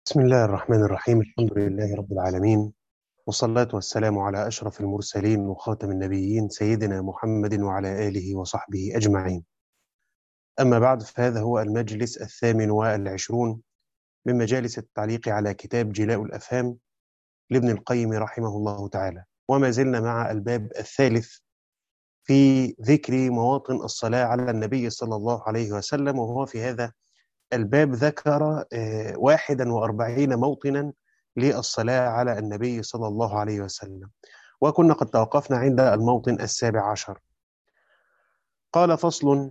بسم الله الرحمن الرحيم. الحمد لله رب العالمين، والصلاة والسلام على أشرف المرسلين وخاتم النبيين سيدنا محمد وعلى آله وصحبه أجمعين. أما بعد، فهذا هو المجلس 28 من مجالس التعليق على كتاب جلاء الأفهام لابن القيم رحمه الله تعالى، وما زلنا مع الباب الثالث في ذكر مواطن الصلاة على النبي صلى الله عليه وسلم. وهو في هذا الباب ذكر 41 موطنا للصلاة على النبي صلى الله عليه وسلم، وكنا قد توقفنا عند الموطن 17. قال: فصل: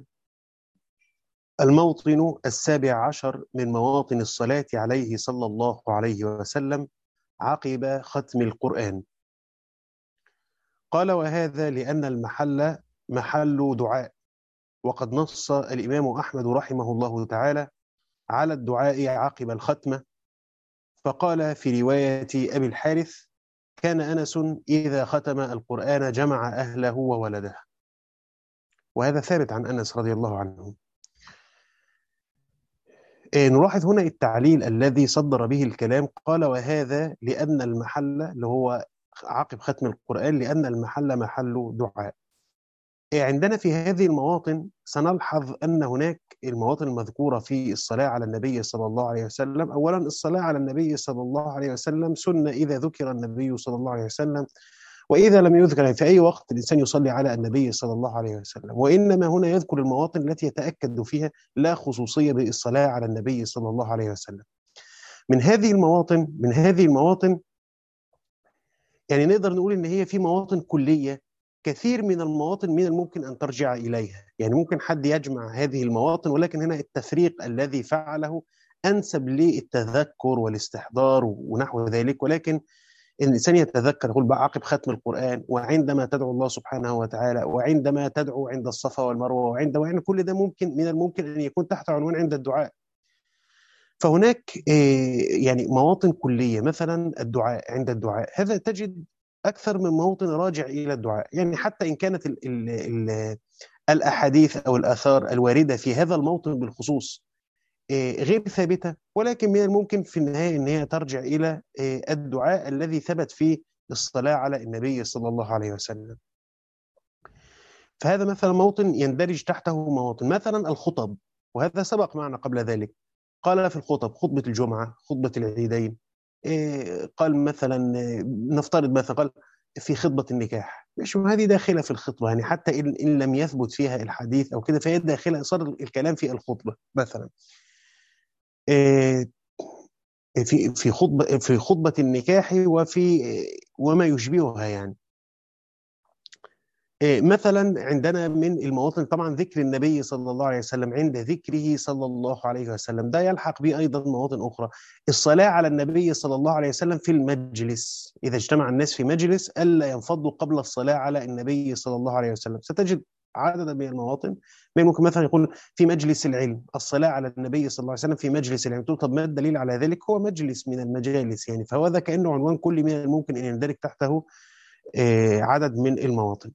الموطن 17 من مواطن الصلاة عليه صلى الله عليه وسلم عقب ختم القرآن. قال: وهذا لأن المحل محل دعاء، وقد نص الإمام أحمد رحمه الله تعالى على الدعاء عقب الختمة، فقال في رواية أبي الحارث: كان أنس إذا ختم القرآن جمع أهله وولده. وهذا ثابت عن أنس رضي الله عنه. نلاحظ هنا التعليل الذي صدر به الكلام. قال: وهذا لأن المحل، اللي هو عقب ختم القرآن، لأن المحل محل دعاء. عندنا في هذه المواطن سنلحظ أن هناك المواطن المذكورة في الصلاة على النبي صلى الله عليه وسلم. أولا، الصلاة على النبي صلى الله عليه وسلم سنة إذا ذكر النبي صلى الله عليه وسلم، وإذا لم يذكر في أي وقت الإنسان يصلي على النبي صلى الله عليه وسلم. وإنما هنا يذكر المواطن التي يتأكد فيها لا خصوصية بالصلاة على النبي صلى الله عليه وسلم. من هذه المواطن يعني نقدر نقول إن هي في مواطن كلية. كثير من المواطن من الممكن أن ترجع إليها، يعني ممكن حد يجمع هذه المواطن، ولكن هنا التفريق الذي فعله أنسب للتذكر والاستحضار ونحو ذلك. ولكن الإنسان يتذكر، يقول بقى عقب ختم القرآن، وعندما تدعو الله سبحانه وتعالى، وعندما تدعو عند الصفا والمروة، وعند كل ده ممكن من الممكن أن يكون تحت عنوان عند الدعاء. فهناك يعني مواطن كلية، مثلا الدعاء. عند الدعاء هذا تجد أكثر من موطن راجع إلى الدعاء، يعني حتى إن كانت ال الأحاديث أو الآثار الواردة في هذا الموطن بالخصوص غير ثابتة، ولكن من الممكن في النهاية أن هي ترجع إلى الدعاء الذي ثبت فيه الصلاة على النبي صلى الله عليه وسلم. فهذا مثلا موطن يندرج تحته مواطن، مثلا الخطب، وهذا سبق معنا قبل ذلك. قال في الخطب: خطبة الجمعة، خطبة العيدين. قال مثلا نفترض مثلا قال في خطبة النكاح، مش هذه داخلة في الخطبة، يعني حتى إن لم يثبت فيها الحديث أو كده فهي داخلة، صار الكلام في الخطبة مثلا. آه، في خطبة النكاح وما يشبهها يعني. مثلا عندنا من المواطن طبعا ذكر النبي صلى الله عليه وسلم، عند ذكره صلى الله عليه وسلم ده يلحق به أيضا مواطن أخرى. الصلاة على النبي صلى الله عليه وسلم في المجلس، إذا اجتمع الناس في مجلس ألا ينفضوا قبل الصلاة على النبي صلى الله عليه وسلم. ستجد عددا من المواطن. ممكن مثلا يقول في مجلس العلم الصلاة على النبي صلى الله عليه وسلم في مجلس العلم. تقول طب ما الدليل على ذلك؟ هو مجلس من المجالس يعني، فهو ذا كأنه عنوان كل من الممكن أن يندرج تحته عدد من المواطن.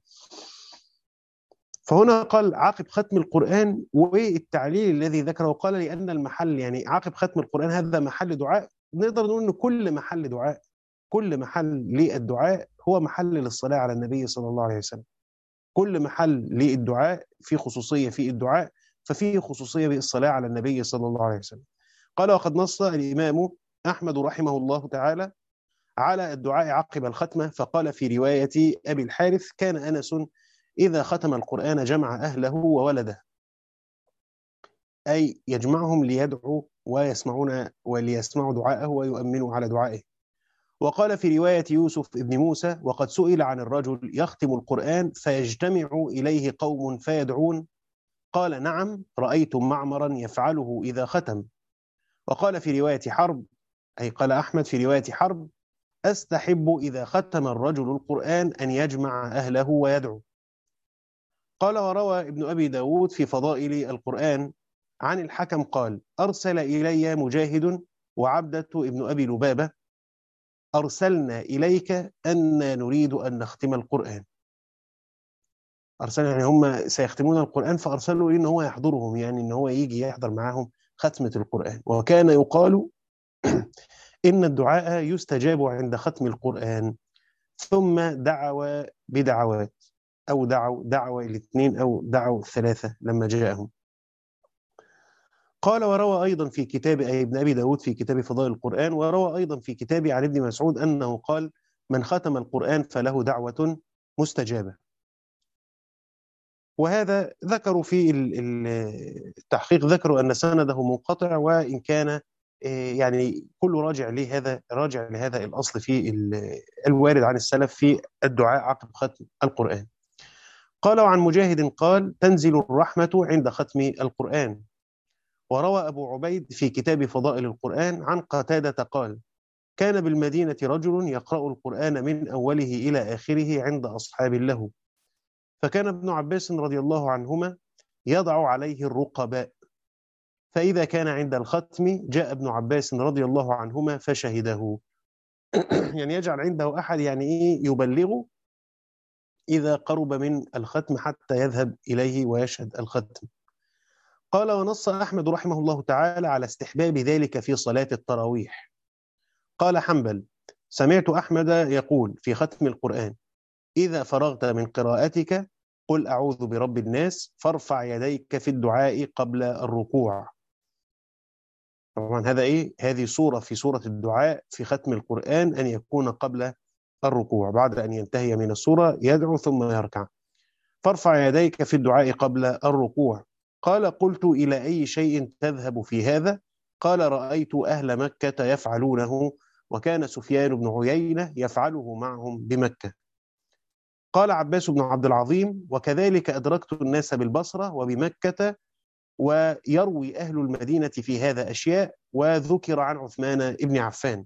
فهنا قال عقب ختم القرآن، والتعليل الذي ذكره قال لأن المحل، يعني عقب ختم القرآن هذا محل دعاء. نقدر نقول أن كل محل دعاء، كل محل للدعاء هو محل للصلاة على النبي صلى الله عليه وسلم. كل محل للدعاء في خصوصية في الدعاء، ففيه خصوصية بالصلاة على النبي صلى الله عليه وسلم. قال: وقد نص الإمام أحمد رحمه الله تعالى على الدعاء عقب الختمة، فقال في رواية أبي الحارث: كان أنس إذا ختم القرآن جمع أهله وولده، أي يجمعهم ليدعوا ويسمعون وليسمعوا دعاءه ويؤمنوا على دعائه. وقال في رواية يوسف ابن موسى: وقد سئل عن الرجل يختم القرآن فيجتمع إليه قوم فيدعون، قال: نعم، رأيت معمرا يفعله إذا ختم. وقال في رواية حرب، أي قال أحمد في رواية حرب: أستحب إذا ختم الرجل القرآن أن يجمع أهله ويدعو. قال: وروى ابن أبي داود في فضائل القرآن عن الحكم قال: أرسل إلي مجاهد وعبدة ابن أبي لبابة، أرسلنا إليك أن نريد أن نختم القرآن. أرسلنا يعني هم سيختمون القرآن، فأرسلوا إن هو يحضرهم، يعني إن هو يجي يحضر معهم ختمة القرآن. وكان يقال إن الدعاء يستجاب عند ختم القرآن. ثم دعوا بدعوات، أو دعوا الاثنين أو دعوا الثلاثة لما جاءهم. قال وروى أيضا في كتاب ابن أبي داود في كتاب فضائل القرآن، وروى أيضا في كتاب عن ابن مسعود أنه قال: من ختم القرآن فله دعوة مستجابة. وهذا ذكروا في التحقيق، ذكروا أن سنده منقطع، وإن كان يعني كله راجع لهذا الأصل في الوارد عن السلف في الدعاء عقب ختم القرآن. قال وعن مجاهد قال: تنزل الرحمة عند ختم القرآن. وروى أبو عبيد في كتاب فضائل القرآن عن قتادة قال: كان بالمدينة رجل يقرأ القرآن من أوله إلى آخره عند أصحاب له، فكان ابن عباس رضي الله عنهما يضع عليه الرقباء، فإذا كان عند الختم جاء ابن عباس رضي الله عنهما فشهده. يعني يجعل عنده أحد يعني إيه يبلغه إذا قرب من الختم حتى يذهب إليه ويشهد الختم. قال ونص أحمد رحمه الله تعالى على استحباب ذلك في صلاة التراويح. قال حنبل: سمعت أحمد يقول في ختم القرآن: إذا فرغت من قراءتك قل أعوذ برب الناس فارفع يديك في الدعاء قبل الركوع. طبعا هذه صورة في سورة الدعاء في ختم القرآن، أن يكون قبل الركوع، بعد أن ينتهي من السورة يدعو ثم يركع. فارفع يديك في الدعاء قبل الركوع. قال: قلت إلى أي شيء تذهب في هذا؟ قال: رأيت أهل مكة يفعلونه، وكان سفيان بن عيينة يفعله معهم بمكة. قال عباس بن عبد العظيم: وكذلك أدركت الناس بالبصرة وبمكة، ويروي أهل المدينة في هذا أشياء، وذكر عن عثمان بن عفان.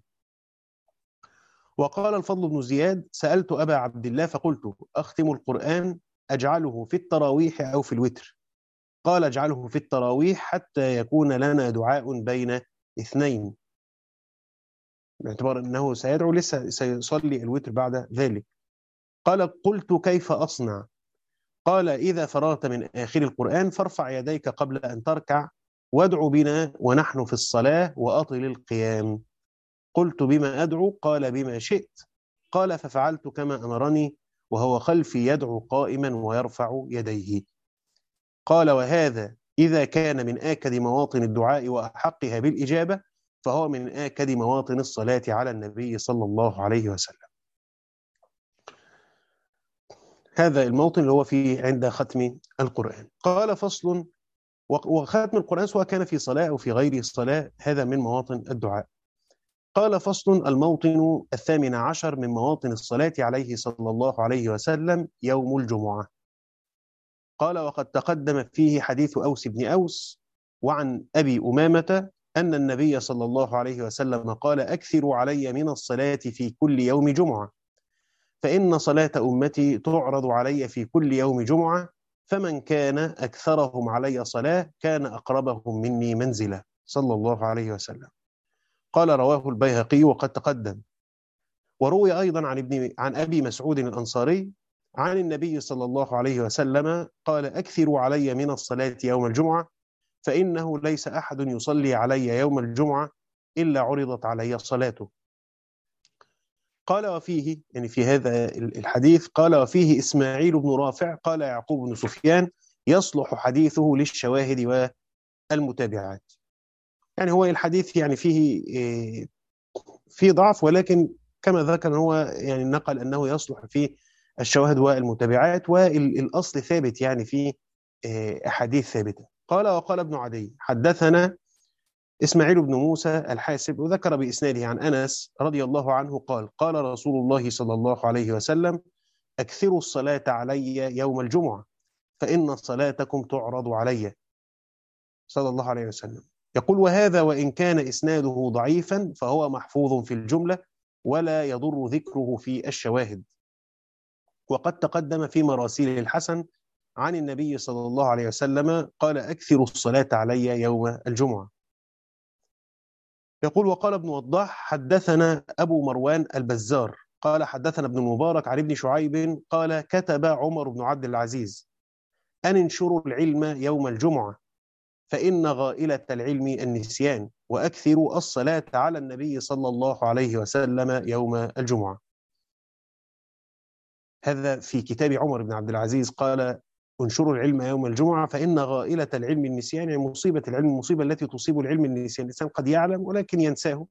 وقال الفضل بن زياد: سألت أبا عبد الله فقلت: أختم القرآن أجعله في التراويح أو في الوتر؟ قال: اجعله في التراويح حتى يكون لنا دعاء بين اثنين، باعتبار أنه سيدعو لسه سيصلي الوتر بعد ذلك. قال: قلت كيف أصنع؟ قال: إذا فرغت من آخر القرآن فارفع يديك قبل أن تركع وادع بنا ونحن في الصلاة وأطل القيام. قلت: بما أدعو؟ قال: بما شئت. قال: ففعلت كما أمرني، وهو خلفي يدعو قائما ويرفع يديه. قال: وهذا إذا كان من آكد مواطن الدعاء وأحقها بالإجابة، فهو من آكد مواطن الصلاة على النبي صلى الله عليه وسلم. هذا الموطن اللي هو فيه عند ختم القرآن. قال: فصل. وختم القرآن سواء كان في صلاة أو في غير صلاة هذا من مواطن الدعاء. قال: فصل. الموطن 18 من مواطن الصلاة عليه صلى الله عليه وسلم يوم الجمعة. قال: وقد تقدم فيه حديث أوس بن أوس وعن أبي أمامة أن النبي صلى الله عليه وسلم قال: أكثروا علي من الصلاة في كل يوم جمعة، فإن صلاة أمتي تعرض علي في كل يوم جمعة، فمن كان أكثرهم علي صلاة كان أقربهم مني منزلة، صلى الله عليه وسلم. قال: رواه البيهقي وقد تقدم. وروي أيضا عن أبي مسعود الأنصاري عن النبي صلى الله عليه وسلم قال: أكثروا علي من الصلاة يوم الجمعة، فإنه ليس أحد يصلي علي يوم الجمعة إلا عرضت علي صلاته. قال: وفيه، يعني في هذا الحديث، قال: وفيه إسماعيل بن رافع قال يعقوب بن سفيان: يصلح حديثه للشواهد والمتابعات. يعني هو الحديث يعني فيه ضعف، ولكن كما ذكر هو يعني نقل أنه يصلح في الشواهد والمتابعات، والأصل ثابت يعني في أحاديث ثابتة. قال: وقال ابن عدي حدثنا إسماعيل بن موسى الحاسب، وذكر بإسناده عن أنس رضي الله عنه قال: قال رسول الله صلى الله عليه وسلم: أكثروا الصلاة علي يوم الجمعة، فإن صلاتكم تعرض علي، صلى الله عليه وسلم. يقول: وهذا وإن كان إسناده ضعيفا فهو محفوظ في الجملة، ولا يضر ذكره في الشواهد. وقد تقدم في مراسيل الحسن عن النبي صلى الله عليه وسلم قال: أكثروا الصلاة علي يوم الجمعة. يقول: وقال ابن وضاح حدثنا أبو مروان البزار قال حدثنا ابن المبارك عن ابن شعيب قال: كتب عمر بن عبد العزيز أن انشروا العلم يوم الجمعة، فإن غائلة العلم النسيان، وأكثروا الصلاة على النبي صلى الله عليه وسلم يوم الجمعة. هذا في كتاب عمر بن عبد العزيز، قال انشروا العلم يوم الجمعة فإن غائلة العلم النسيان، يعني مصيبة العلم، المصيبة التي تصيب العلم النسيان، الإنسان قد يعلم ولكن ينساه.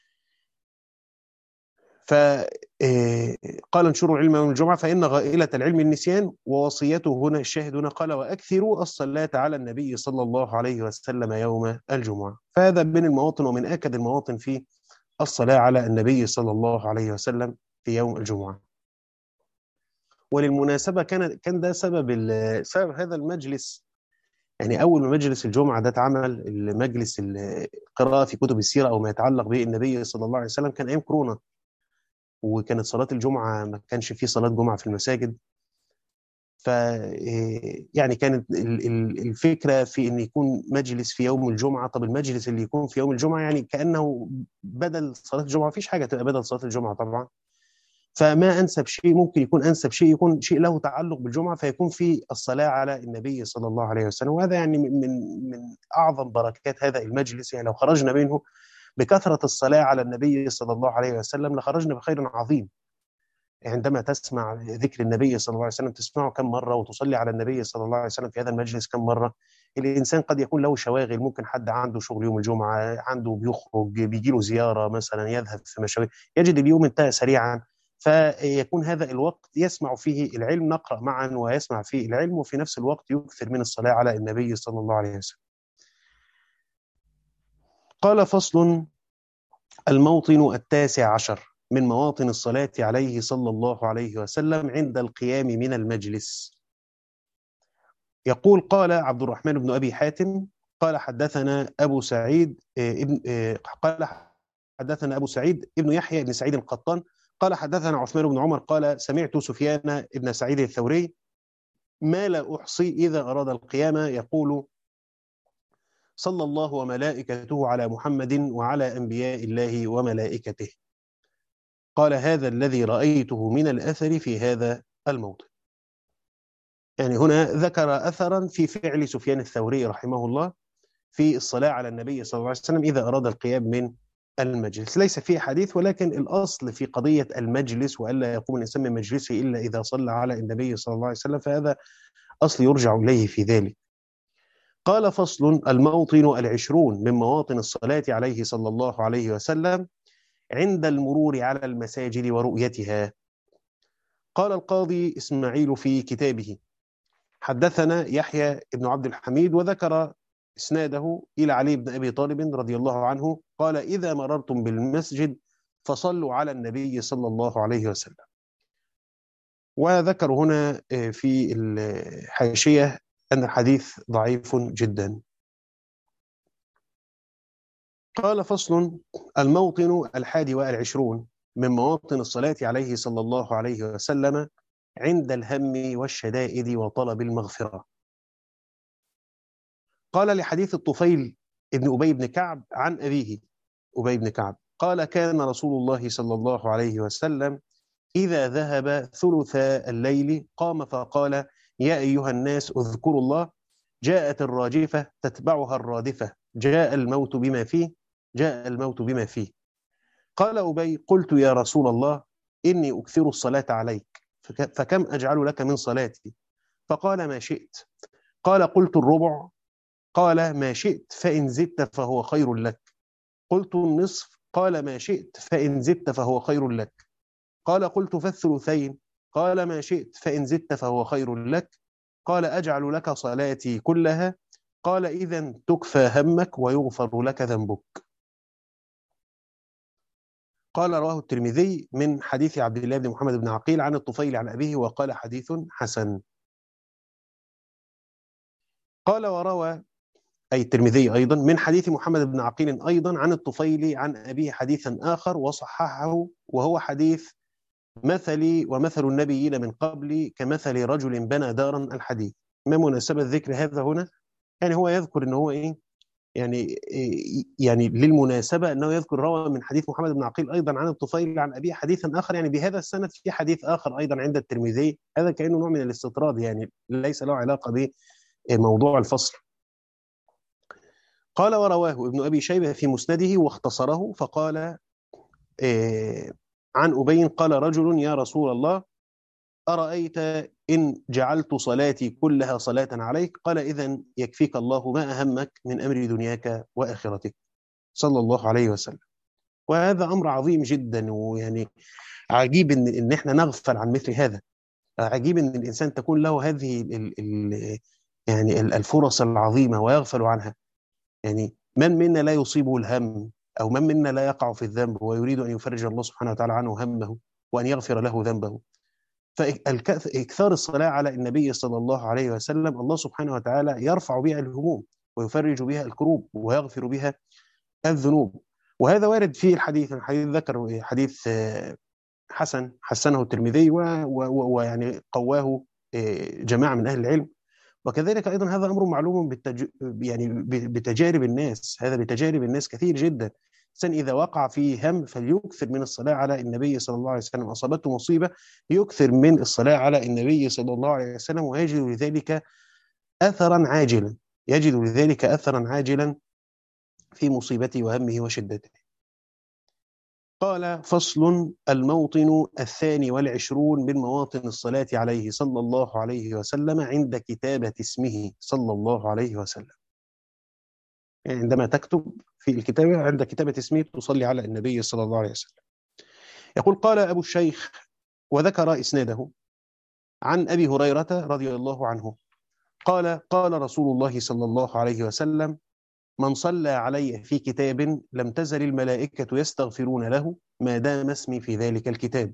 فقال انشروا العلم يوم الجمعة فإن غائلة العلم النسيان، ووصيته هنا الشاهد هنا قال وأكثروا الصلاة على النبي صلى الله عليه وسلم يوم الجمعة. فهذا من المواطن ومن آكد المواطن في الصلاة على النبي صلى الله عليه وسلم في يوم الجمعة. وللمناسبة كان ده سبب هذا المجلس. يعني أول ما مجلس الجمعة ده اتعمل، المجلس القراءة في كتب السيرة أو ما يتعلق بالنبي صلى الله عليه وسلم، كان أيام كورونا، وكانت صلاة الجمعة ما كانش فيه صلاة جمعة في المساجد. ف يعني كانت الفكرة في أن يكون مجلس في يوم الجمعة. طب المجلس اللي يكون في يوم الجمعة يعني كأنه بدل صلاة الجمعة، مفيش حاجة تبقى بدل صلاة الجمعة طبعا. فما أنسب شيء، ممكن يكون أنسب شيء يكون شيء له تعلق بالجمعة، فيكون في الصلاة على النبي صلى الله عليه وسلم. وهذا يعني من أعظم بركات هذا المجلس. يعني لو خرجنا منه بكثرة الصلاة على النبي صلى الله عليه وسلم لخرجنا بخير عظيم. عندما تسمع ذكر النبي صلى الله عليه وسلم تسمعه كم مرة، وتصلي على النبي صلى الله عليه وسلم في هذا المجلس كم مرة. الإنسان قد يكون له شواغل، ممكن حد عنده شغل يوم الجمعة، عنده بيخرج بيجي له زيارة مثلا، يذهب في مشاوير، يجد اليوم انتهى سريعا، فيكون هذا الوقت يسمع فيه العلم، نقرأ معا ويسمع فيه العلم، وفي نفس الوقت يكثر من الصلاة على النبي صلى الله عليه وسلم. قال فصل: الموطن 19 من مواطن الصلاة عليه صلى الله عليه وسلم عند القيام من المجلس. يقول قال عبد الرحمن بن أبي حاتم قال حدثنا أبو سعيد قال حدثنا أبو سعيد ابن يحيى بن سعيد القطان قال حدثنا عثمان بن عمر قال سمعت سفيان بن سعيد الثوري ما لا أحصي إذا أراد القيام يقول: صلى الله وملائكته على محمد وعلى أنبياء الله وملائكته. قال هذا الذي رأيته من الأثر في هذا الموضع. يعني هنا ذكر أثرا في فعل سفيان الثوري رحمه الله في الصلاة على النبي صلى الله عليه وسلم إذا أراد القيام من المجلس. ليس فيه حديث، ولكن الأصل في قضية المجلس وألا يقوم الإنسان من مجلسه إلا إذا صلى على النبي صلى الله عليه وسلم، فهذا أصل يرجع إليه في ذلك. قال فصل: الموطن 20 من مواطن الصلاة عليه صلى الله عليه وسلم عند المرور على المساجد ورؤيتها. قال القاضي إسماعيل في كتابه: حدثنا يحيى بن عبد الحميد، وذكر إسناده إلى علي بن أبي طالب رضي الله عنه قال: إذا مررتم بالمسجد فصلوا على النبي صلى الله عليه وسلم. وذكر هنا في الحاشية أن الحديث ضعيف جدا. قال فصل: الموطن 21 من مواطن الصلاة عليه صلى الله عليه وسلم عند الهم والشدائد وطلب المغفرة. قال لحديث الطفيل ابن أبي بن كعب عن أبيه أبي بن كعب قال: كان رسول الله صلى الله عليه وسلم إذا ذهب ثلث الليل قام فقال: يا أيها الناس اذكروا الله، جاءت الراجفة تتبعها الرادفة، جاء الموت بما فيه، جاء الموت بما فيه. قال أبي: قلت يا رسول الله إني أكثر الصلاة عليك، فكم أجعل لك من صلاتي؟ فقال: ما شئت. قال: قلت الربع. قال: ما شئت، فإن زدت فهو خير لك. قلت النصف. قال: ما شئت، فإن زدت فهو خير لك. قال: قلت فالثلثين. قال: ما شئت، فإن زدت فهو خير لك. قال: أجعل لك صلاتي كلها. قال: إذا تكفى همك ويغفر لك ذنبك. قال: رواه الترمذي من حديث عبد الله بن محمد بن عقيل عن الطفيل عن أبيه وقال: حديث حسن. قال: وروى أي الترمذي أيضا من حديث محمد بن عقيل أيضا عن الطفيل عن أبيه حديثا آخر وصححه، وهو حديث: مثلي ومثل النبيين من قبلي كمثل رجل بنى دارا. الحديث. ما مناسبة ذكر هذا هنا؟ يعني هو يذكر ان هو ايه، يعني للمناسبة انه يذكر روى من حديث محمد بن عقيل ايضا عن الطفيل عن ابيه حديثا اخر، يعني بهذا السند في حديث اخر ايضا عند الترمذي. هذا كأنه نوع من الاستطراد، يعني ليس له علاقة بموضوع الفصل. قال ورواه ابن أبي شيبة في مسنده واختصره فقال عن أبي قال رجل يا رسول الله أرأيت إن جعلت صلاتي كلها صلاة عليك؟ قال إذن يكفيك الله ما أهمك من أمر دنياك وآخرتك، صلى الله عليه وسلم. وهذا أمر عظيم جدا، ويعني عجيب إن إحنا نغفل عن مثل هذا. عجيب إن الإنسان تكون له هذه يعني الفرص العظيمة ويغفل عنها. يعني من منا لا يصيبه الهم، أو من منا لا يقع في الذنب ويريد أن يفرج الله سبحانه وتعالى عنه همه وأن يغفر له ذنبه. فإكثار الصلاة على النبي صلى الله عليه وسلم الله سبحانه وتعالى يرفع بها الهموم ويفرج بها الكروب ويغفر بها الذنوب. وهذا وارد في الحديث ذكر حديث حسنه الترمذي ويعني قواه جماعة من أهل العلم. وكذلك أيضا هذا أمر معلوم يعني بتجارب الناس، هذا بتجارب الناس كثير جدا. الإنسان إذا وقع في هم فليكثر من الصلاة على النبي صلى الله عليه وسلم، أصابته مصيبة يكثر من الصلاة على النبي صلى الله عليه وسلم ويجد لذلك أثرا عاجلا، يجد لذلك أثرا عاجلا في مصيبته وهمه وشدته. قال فصل: الموطن 22 من مواطن الصلاة عليه صلى الله عليه وسلم عند كتابة اسمه صلى الله عليه وسلم. يعني عندما تكتب في الكتابة عند كتابة اسمه تصلي على النبي صلى الله عليه وسلم. يقول قال أبو الشيخ وذكر إسناده عن أبي هريرة رضي الله عنه قال قال رسول الله صلى الله عليه وسلم: من صلى علي في كتاب لم تزل الملائكة يستغفرون له ما دام اسمي في ذلك الكتاب.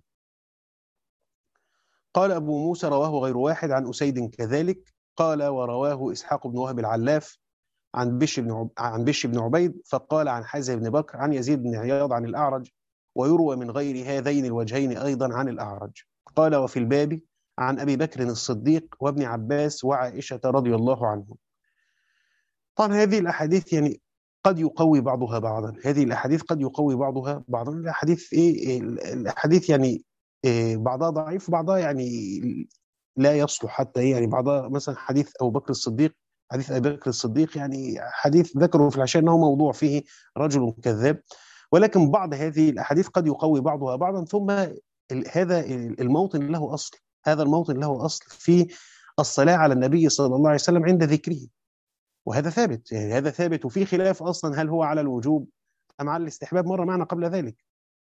قال أبو موسى رواه غير واحد عن أسيد كذلك. قال ورواه إسحاق بن وهب العلاف عن بش بن عبيد فقال عن حازم بن بكر عن يزيد بن عياض عن الأعرج، ويروى من غير هذين الوجهين أيضا عن الأعرج. قال وفي الباب عن أبي بكر الصديق وابن عباس وعائشة رضي الله عنهم. طبعا هذه الأحاديث يعني قد يقوي بعضها بعضا، هذه الأحاديث قد يقوي بعضها بعضا. الأحاديث الأحاديث يعني بعضها ضعيف وبعضها يعني لا يصلح حتى يعني بعضها مثلا حديث أبو بكر الصديق، حديث أبي بكر الصديق يعني حديث ذكره في العشاء أنه موضوع فيه رجل كذاب، ولكن بعض هذه الأحاديث قد يقوي بعضها بعضا. ثم هذا الموطن له أصل، هذا الموطن له أصل في الصلاة على النبي صلى الله عليه وسلم عند ذكره، وهذا ثابت، يعني هذا ثابت. وفي خلاف أصلا هل هو على الوجوب أم على الاستحباب، مر معنا قبل ذلك.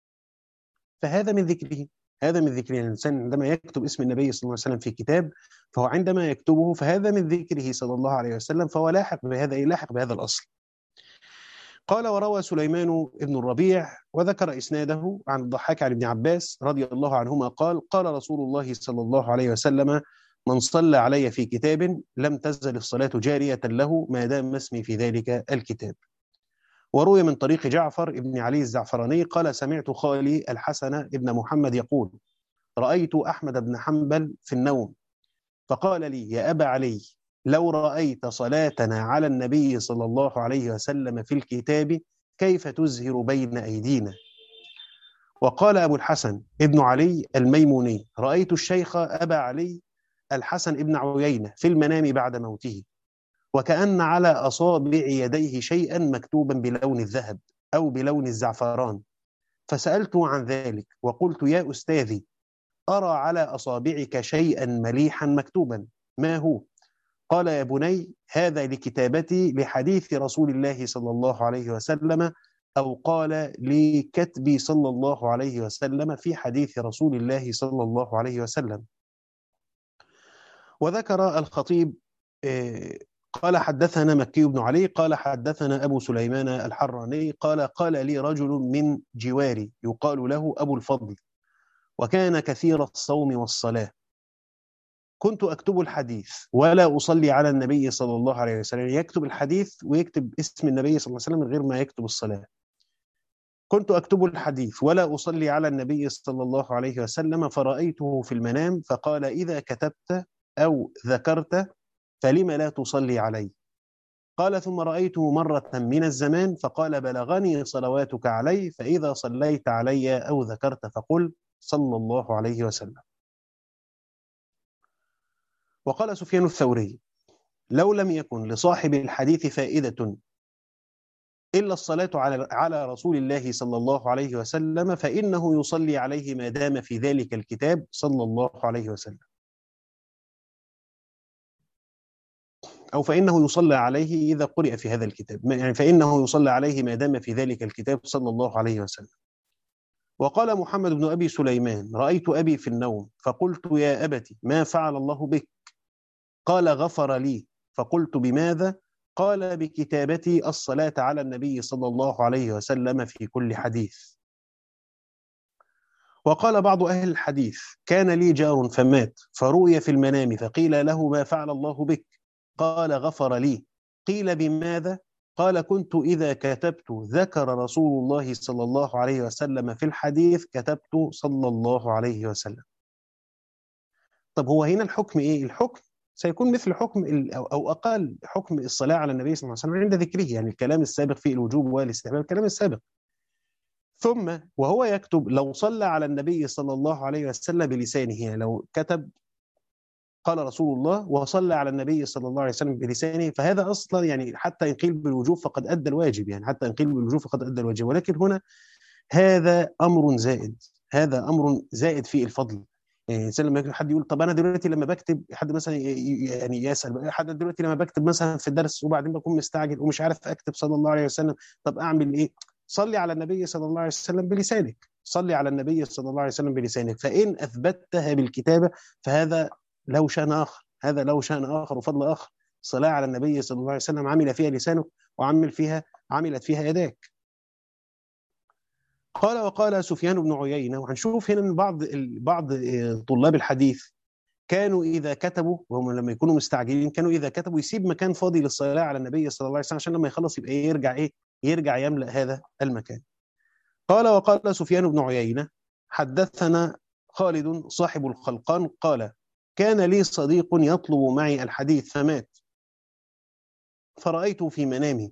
فهذا من ذكره، هذا من ذكره. الإنسان عندما يكتب اسم النبي صلى الله عليه وسلم في كتاب فهو عندما يكتبه فهذا من ذكره صلى الله عليه وسلم، فهو لاحق بهذا لاحق بهذا الأصل. قال وروى سليمان بن الربيع وذكر إسناده عن الضحاك عن ابن عباس رضي الله عنهما قال قال رسول الله صلى الله عليه وسلم: من صلى علي في كتاب لم تزل الصلاة جارية له ما دام اسمي في ذلك الكتاب. وروي من طريق جعفر بن علي الزعفراني قال سمعت خالي الحسن بن محمد يقول: رأيت أحمد بن حنبل في النوم فقال لي: يا أبا علي، لو رأيت صلاتنا على النبي صلى الله عليه وسلم في الكتاب كيف تزهر بين أيدينا. وقال أبو الحسن ابن علي الميموني: رأيت الشيخ أبا علي الحسن ابن عيينة في المنام بعد موته، وكأن على أصابع يديه شيئا مكتوبا بلون الذهب أو بلون الزعفران، فسألته عن ذلك وقلت: يا أستاذي، أرى على أصابعك شيئا مليحا مكتوبا، ما هو؟ قال: يا بني، هذا لكتابتي لحديث رسول الله صلى الله عليه وسلم، أو قال لكتبي صلى الله عليه وسلم في حديث رسول الله صلى الله عليه وسلم. وذكر الخطيب قال حدثنا مكي بن علي قال حدثنا أبو سليمان الحراني قال قال لي رجل من جواري يقال له أبو الفضل، وكان كثير الصوم والصلاة، كنت أكتب الحديث ولا أصلي على النبي صلى الله عليه وسلم. يكتب الحديث ويكتب اسم النبي صلى الله عليه وسلم من غير ما يكتب الصلاة. كنت أكتب الحديث ولا أصلي على النبي صلى الله عليه وسلم، فرأيته في المنام فقال: إذا كتبت أو ذكرت فلم لا تصلي علي؟ قال: ثم رأيته مرة من الزمان فقال: بلغني صلواتك علي، فإذا صليت علي أو ذكرت فقل صلى الله عليه وسلم. وقال سفيان الثوري: لو لم يكن لصاحب الحديث فائدة إلا الصلاة على رسول الله صلى الله عليه وسلم فإنه يصلي عليه ما دام في ذلك الكتاب صلى الله عليه وسلم، أو فإنه يصلى عليه إذا قرئ في هذا الكتاب، يعني فإنه يصلى عليه ما دام في ذلك الكتاب صلى الله عليه وسلم. وقال محمد بن أبي سليمان: رأيت أبي في النوم فقلت: يا أبت ما فعل الله بك؟ قال: غفر لي. فقلت: بماذا؟ قال: بكتابتي الصلاة على النبي صلى الله عليه وسلم في كل حديث. وقال بعض أهل الحديث: كان لي جار فمات فرؤي في المنام فقيل له: ما فعل الله بك؟ قال: غفر لي. قيل: بماذا؟ قال: كنت إذا كتبت ذكر رسول الله صلى الله عليه وسلم في الحديث كتبت صلى الله عليه وسلم. طب هو هنا الحكم إيه؟ الحكم سيكون مثل حكم أو أقل حكم الصلاة على النبي صلى الله عليه وسلم عند ذكره، يعني الكلام السابق في الوجوب والاستحباب، الكلام السابق. ثم وهو يكتب لو صلى على النبي صلى الله عليه وسلم بلسانه، يعني لو كتب قال رسول الله وصلى على النبي صلى الله عليه وسلم بلسانه، فهذا أصلا يعني حتى إن قيل بالوجوب فقد أدى الواجب، يعني حتى إن قيل بالوجوب فقد أدى الواجب. ولكن هنا هذا أمر زائد، هذا أمر زائد في الفضل. يعني الإنسان لما يكون حد يقول: طب أنا دلوقتي لما بكتب، حد مثلا يعني يسأل حد دلوقتي لما بكتب مثلا في الدرس وبعدين بكون مستعجل ومش عارف أكتب صلى الله عليه وسلم، طب أعمل إيه؟ صلي على النبي صلى الله عليه وسلم بلسانك، صلي على النبي صلى الله عليه وسلم بلسانك، فإن أثبتها بالكتابة فهذا له شأن آخر، هذا له شأن آخر وفضل آخر. الصلاة على النبي صلى الله عليه وسلم عمل فيها لسانك عملت فيها يداك. قال وقال سفيان بن عيينة، وهنشوف هنا ان بعض طلاب الحديث كانوا اذا كتبوا، وهم لما يكونوا مستعجلين كانوا اذا كتبوا يسيب مكان فاضي للصلاه على النبي صلى الله عليه وسلم عشان لما يخلص يبقى يرجع يملأ هذا المكان. قال وقال سفيان بن عيينة: حدثنا خالد صاحب الخلقان قال: كان لي صديق يطلب معي الحديث فمات، فرأيته في منامي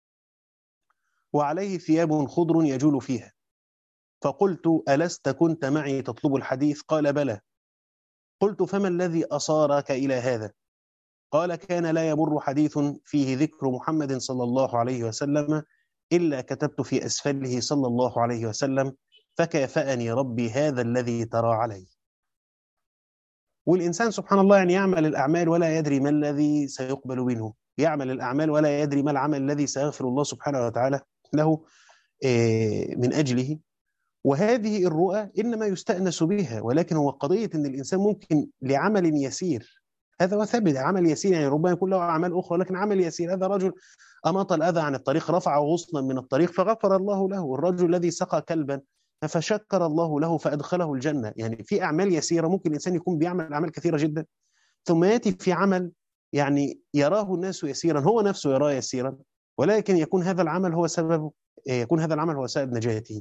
وعليه ثياب خضر يجول فيها، فقلت: ألست كنت معي تطلب الحديث؟ قال: بلى. قلت: فما الذي أصارك إلى هذا؟ قال: كان لا يمر حديث فيه ذكر محمد صلى الله عليه وسلم إلا كتبت في أسفله صلى الله عليه وسلم، فكافأني ربي هذا الذي ترى علي. والإنسان سبحان الله يعني يعمل الأعمال ولا يدري ما الذي سيقبل منه، يعمل الأعمال ولا يدري ما العمل الذي سيغفر الله سبحانه وتعالى له من أجله. وهذه الرؤى إنما يستأنس بها، ولكن هو قضية أن الإنسان ممكن لعمل يسير، هذا هو ثابت، عمل يسير، يعني ربما يكون له أعمال أخرى لكن عمل يسير. هذا رجل أماط الأذى عن الطريق، رفع غصنا من الطريق فغفر الله له. الرجل الذي سقى كلبا فشكر الله له فأدخله الجنة. يعني في أعمال يسيرة ممكن الإنسان يكون بيعمل أعمال كثيرة جدا، ثم يأتي في عمل يعني يراه الناس يسيرا، هو نفسه يراه يسيرا، ولكن يكون هذا العمل هو سبب نجاته.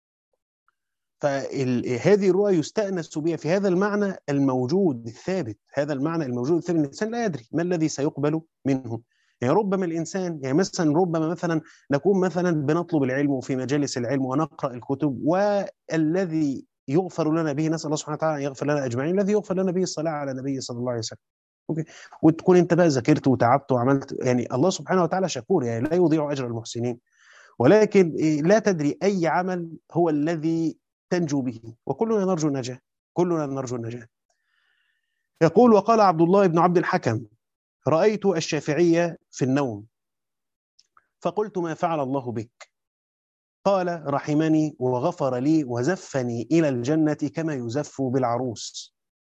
فهذه الرؤى يستأنس بها في هذا المعنى الموجود الثابت، هذا المعنى الموجود الثابت، الإنسان لا يدري ما الذي سيقبل منه. يعني ربما الإنسان يعني ربما نكون مثلا بنطلب العلم وفي مجالس العلم ونقرأ الكتب، والذي يغفر لنا به، نسأل الله سبحانه وتعالى أن يغفر لنا أجمعين، الذي يغفر لنا به الصلاة على النبي صلى الله عليه وسلم. أوكي. وتكون أنت بقى ذاكرت وتعبت وعملت، يعني الله سبحانه وتعالى شكور، يعني لا يضيع أجر المحسنين. ولكن لا تدري أي عمل هو الذي تنجو به، وكلنا نرجو النجاة، كلنا نرجو النجاة. يقول وقال عبد الله بن عبد الحكم: رأيت الشافعية في النوم فقلت: ما فعل الله بك؟ قال: رحمني وغفر لي وزفني إلى الجنة كما يزف بالعروس،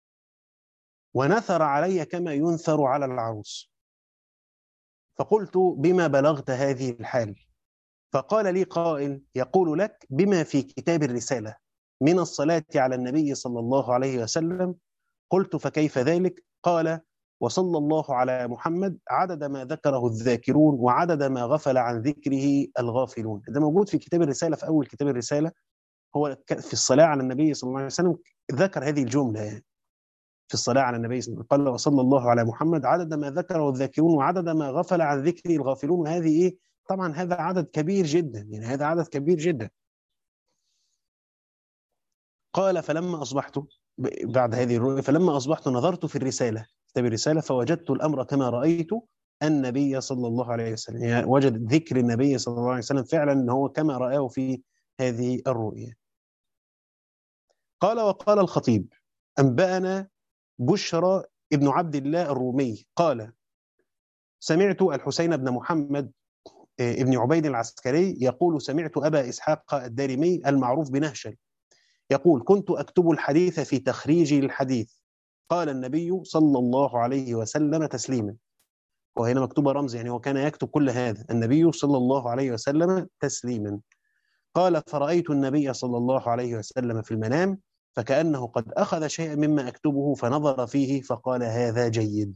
ونثر علي كما ينثر على العروس. فقلت: بما بلغت هذه الحال؟ فقال لي قائل يقول لك: بما في كتاب الرسالة من الصلاة على النبي صلى الله عليه وسلم. قلت: فكيف ذلك؟ قال: وصلى الله على محمد عدد ما ذكره الذاكرون وعدد ما غفل عن ذكره الغافلون. ده موجود في كتاب الرسالة، في أول كتاب الرسالة، هو في الصلاة على النبي صلى الله عليه وسلم ذكر هذه الجملة، يعني في الصلاة على النبي صلى الله عليه وسلم قال: وصلى الله على محمد عدد ما ذكره الذاكرون وعدد ما غفل عن ذكره الغافلون. وهذه إيه؟ طبعا هذا عدد كبير جدا، يعني هذا عدد كبير جدا. قال: فلما أصبحت بعد هذه الرؤيا، فلما أصبحت نظرت في الرسالة، كتاب الرسالة، فوجدت الأمر كما رأيت النبي صلى الله عليه وسلم، يعني وجد ذكر النبي صلى الله عليه وسلم فعلا ان هو كما رآه في هذه الرؤيا. قال وقال الخطيب أنبأنا بشرى ابن عبد الله الرومي قال سمعت الحسين بن محمد ابن عبيد العسكري يقول سمعت أبا إسحاق الدارمي المعروف بنهشل يقول كنت أكتب الحديث في تخريج الحديث قال النبي صلى الله عليه وسلم تسليما، وهنا مكتوبة رمز يعني وكان يكتب كل هذا النبي صلى الله عليه وسلم تسليما. قال فرأيت النبي صلى الله عليه وسلم في المنام فكأنه قد أخذ شيئا مما أكتبه فنظر فيه فقال هذا جيد.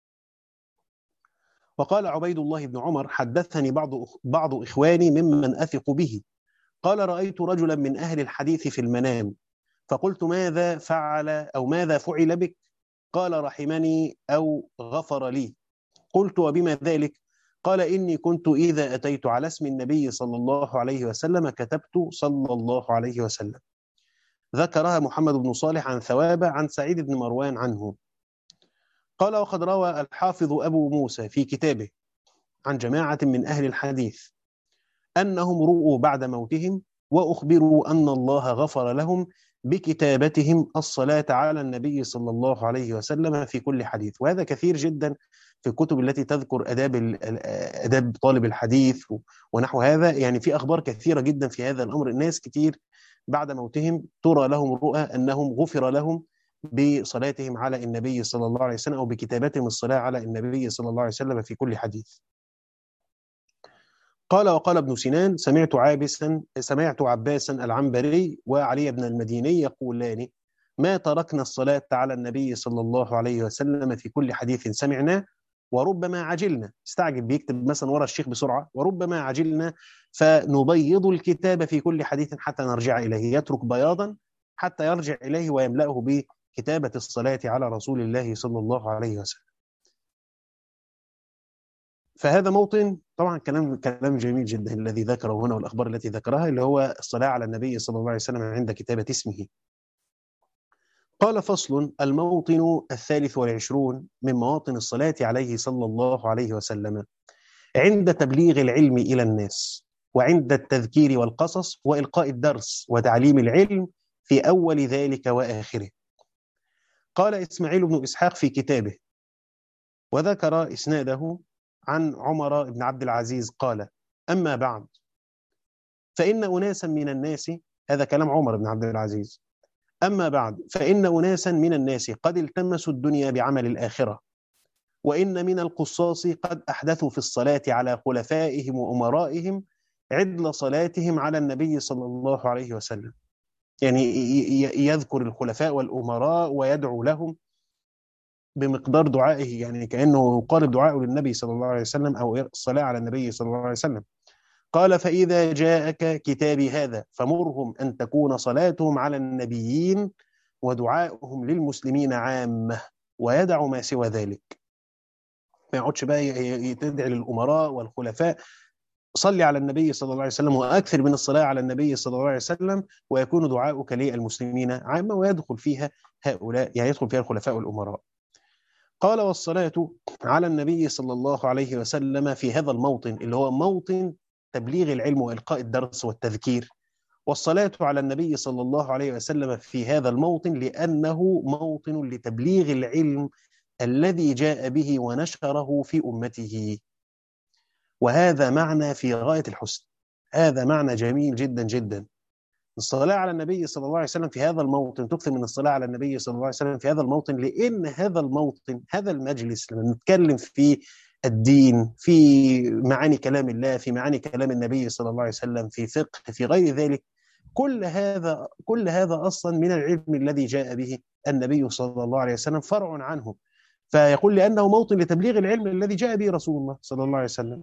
وقال عبيد الله بن عمر حدثني بعض إخواني ممن أثق به قال رأيت رجلا من أهل الحديث في المنام فقلت ماذا فعل أو ماذا فعل بك؟ قال رحمني أو غفر لي. قلت وبما ذلك؟ قال إني كنت إذا أتيت على اسم النبي صلى الله عليه وسلم كتبت صلى الله عليه وسلم. ذكرها محمد بن صالح عن ثوابة عن سعيد بن مروان عنه. قال وقد روى الحافظ أبو موسى في كتابه عن جماعة من أهل الحديث أنهم رؤوا بعد موتهم وأخبروا أن الله غفر لهم بكتابتهم الصلاة على النبي صلى الله عليه وسلم في كل حديث. وهذا كثير جدا في الكتب التي تذكر أداب طالب الحديث ونحو هذا، يعني في أخبار كثيرة جدا في هذا الأمر. الناس كتير بعد موتهم ترى لهم رؤى أنهم غفر لهم بصلاتهم على النبي صلى الله عليه وسلم أو بكتابتهم الصلاة على النبي صلى الله عليه وسلم في كل حديث. قال وقال ابن سنان سمعت عباسا العنبري وعلي بن المديني يقولان ما تركنا الصلاة على النبي صلى الله عليه وسلم في كل حديث سمعناه وربما عجلنا، استعجل بيكتب مثلا ورا الشيخ بسرعة، وربما عجلنا فنبيض الكتاب في كل حديث حتى نرجع إليه، يترك بياضا حتى يرجع إليه ويملأه بكتابة الصلاة على رسول الله صلى الله عليه وسلم. فهذا موطن طبعا كلام جميل جدا الذي ذكره هنا والأخبار التي ذكرها اللي هو الصلاة على النبي صلى الله عليه وسلم عند كتابة اسمه. قال فصل الموطن 23 من مواطن الصلاة عليه صلى الله عليه وسلم عند تبليغ العلم إلى الناس وعند التذكير والقصص وإلقاء الدرس وتعليم العلم في أول ذلك وآخره. قال إسماعيل بن إسحاق في كتابه وذكر إسناده عن عمر بن عبد العزيز قال أما بعد فإن أناسا من الناس، هذا كلام عمر بن عبد العزيز، أما بعد فإن أناسا من الناس قد التمسوا الدنيا بعمل الآخرة، وإن من القصاص قد أحدثوا في الصلاة على خلفائهم وأمرائهم عدل صلاتهم على النبي صلى الله عليه وسلم، يعني يذكر الخلفاء والأمراء ويدعو لهم بمقدار دعائه، يعني كأنه يقارب دعائه للنبي صلى الله عليه وسلم أو الصلاة على النبي صلى الله عليه وسلم. قال فإذا جاءك كتابي هذا فمرهم أن تكون صلاتهم على النبيين ودعائهم للمسلمين عامة ويدعوا ما سوى ذلك. ما يقعدش بقى يتدعي للأمراء والخلفاء، صلي على النبي صلى الله عليه وسلم وأكثر من الصلاة على النبي صلى الله عليه وسلم ويكون دعاؤك للمسلمين عامة ويدخل فيها هؤلاء، يعني يدخل فيها الخلفاء والأمراء. قال والصلاة على النبي صلى الله عليه وسلم في هذا الموطن اللي هو موطن تبليغ العلم وإلقاء الدرس والتذكير، والصلاة على النبي صلى الله عليه وسلم في هذا الموطن لأنه موطن لتبليغ العلم الذي جاء به ونشره في أمته. وهذا معنى في غاية الحسن، هذا معنى جميل جدا جدا. الصلاة على النبي صلى الله عليه وسلم في هذا الموطن، تكثر من الصلاة على النبي صلى الله عليه وسلم في هذا الموطن، لأن هذا الموطن هذا المجلس لما نتكلم في الدين، في معاني كلام الله، في معاني كلام النبي صلى الله عليه وسلم، في فقه، في غير ذلك، كل هذا أصلا من العلم الذي جاء به النبي صلى الله عليه وسلم فرع عنه. فيقول لأنه موطن لتبليغ العلم الذي جاء به رسول الله صلى الله عليه وسلم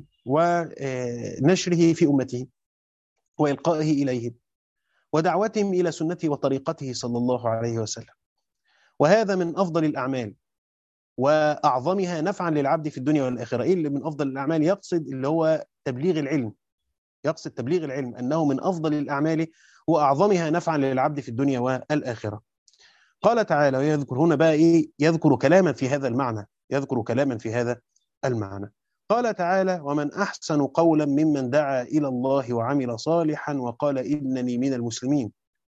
ونشره في أمته وإلقائه إليهم ودعوتهم إلى سنته وطريقته صلى الله عليه وسلم. وهذا من أفضل الأعمال وأعظمها نفعا للعبد في الدنيا والآخرة. إيه اللي من أفضل الأعمال؟ يقصد اللي هو تبليغ العلم، يقصد تبليغ العلم أنه من أفضل الأعمال وأعظمها نفعا للعبد في الدنيا والآخرة. قال تعالى ويذكر هنا بقى إيه؟ يذكر كلاما في هذا المعنى، يذكر كلاما في هذا المعنى. قال تعالى: ومن أحسن قولا ممن دعا إلى الله وعمل صالحا وقال إنني من المسلمين.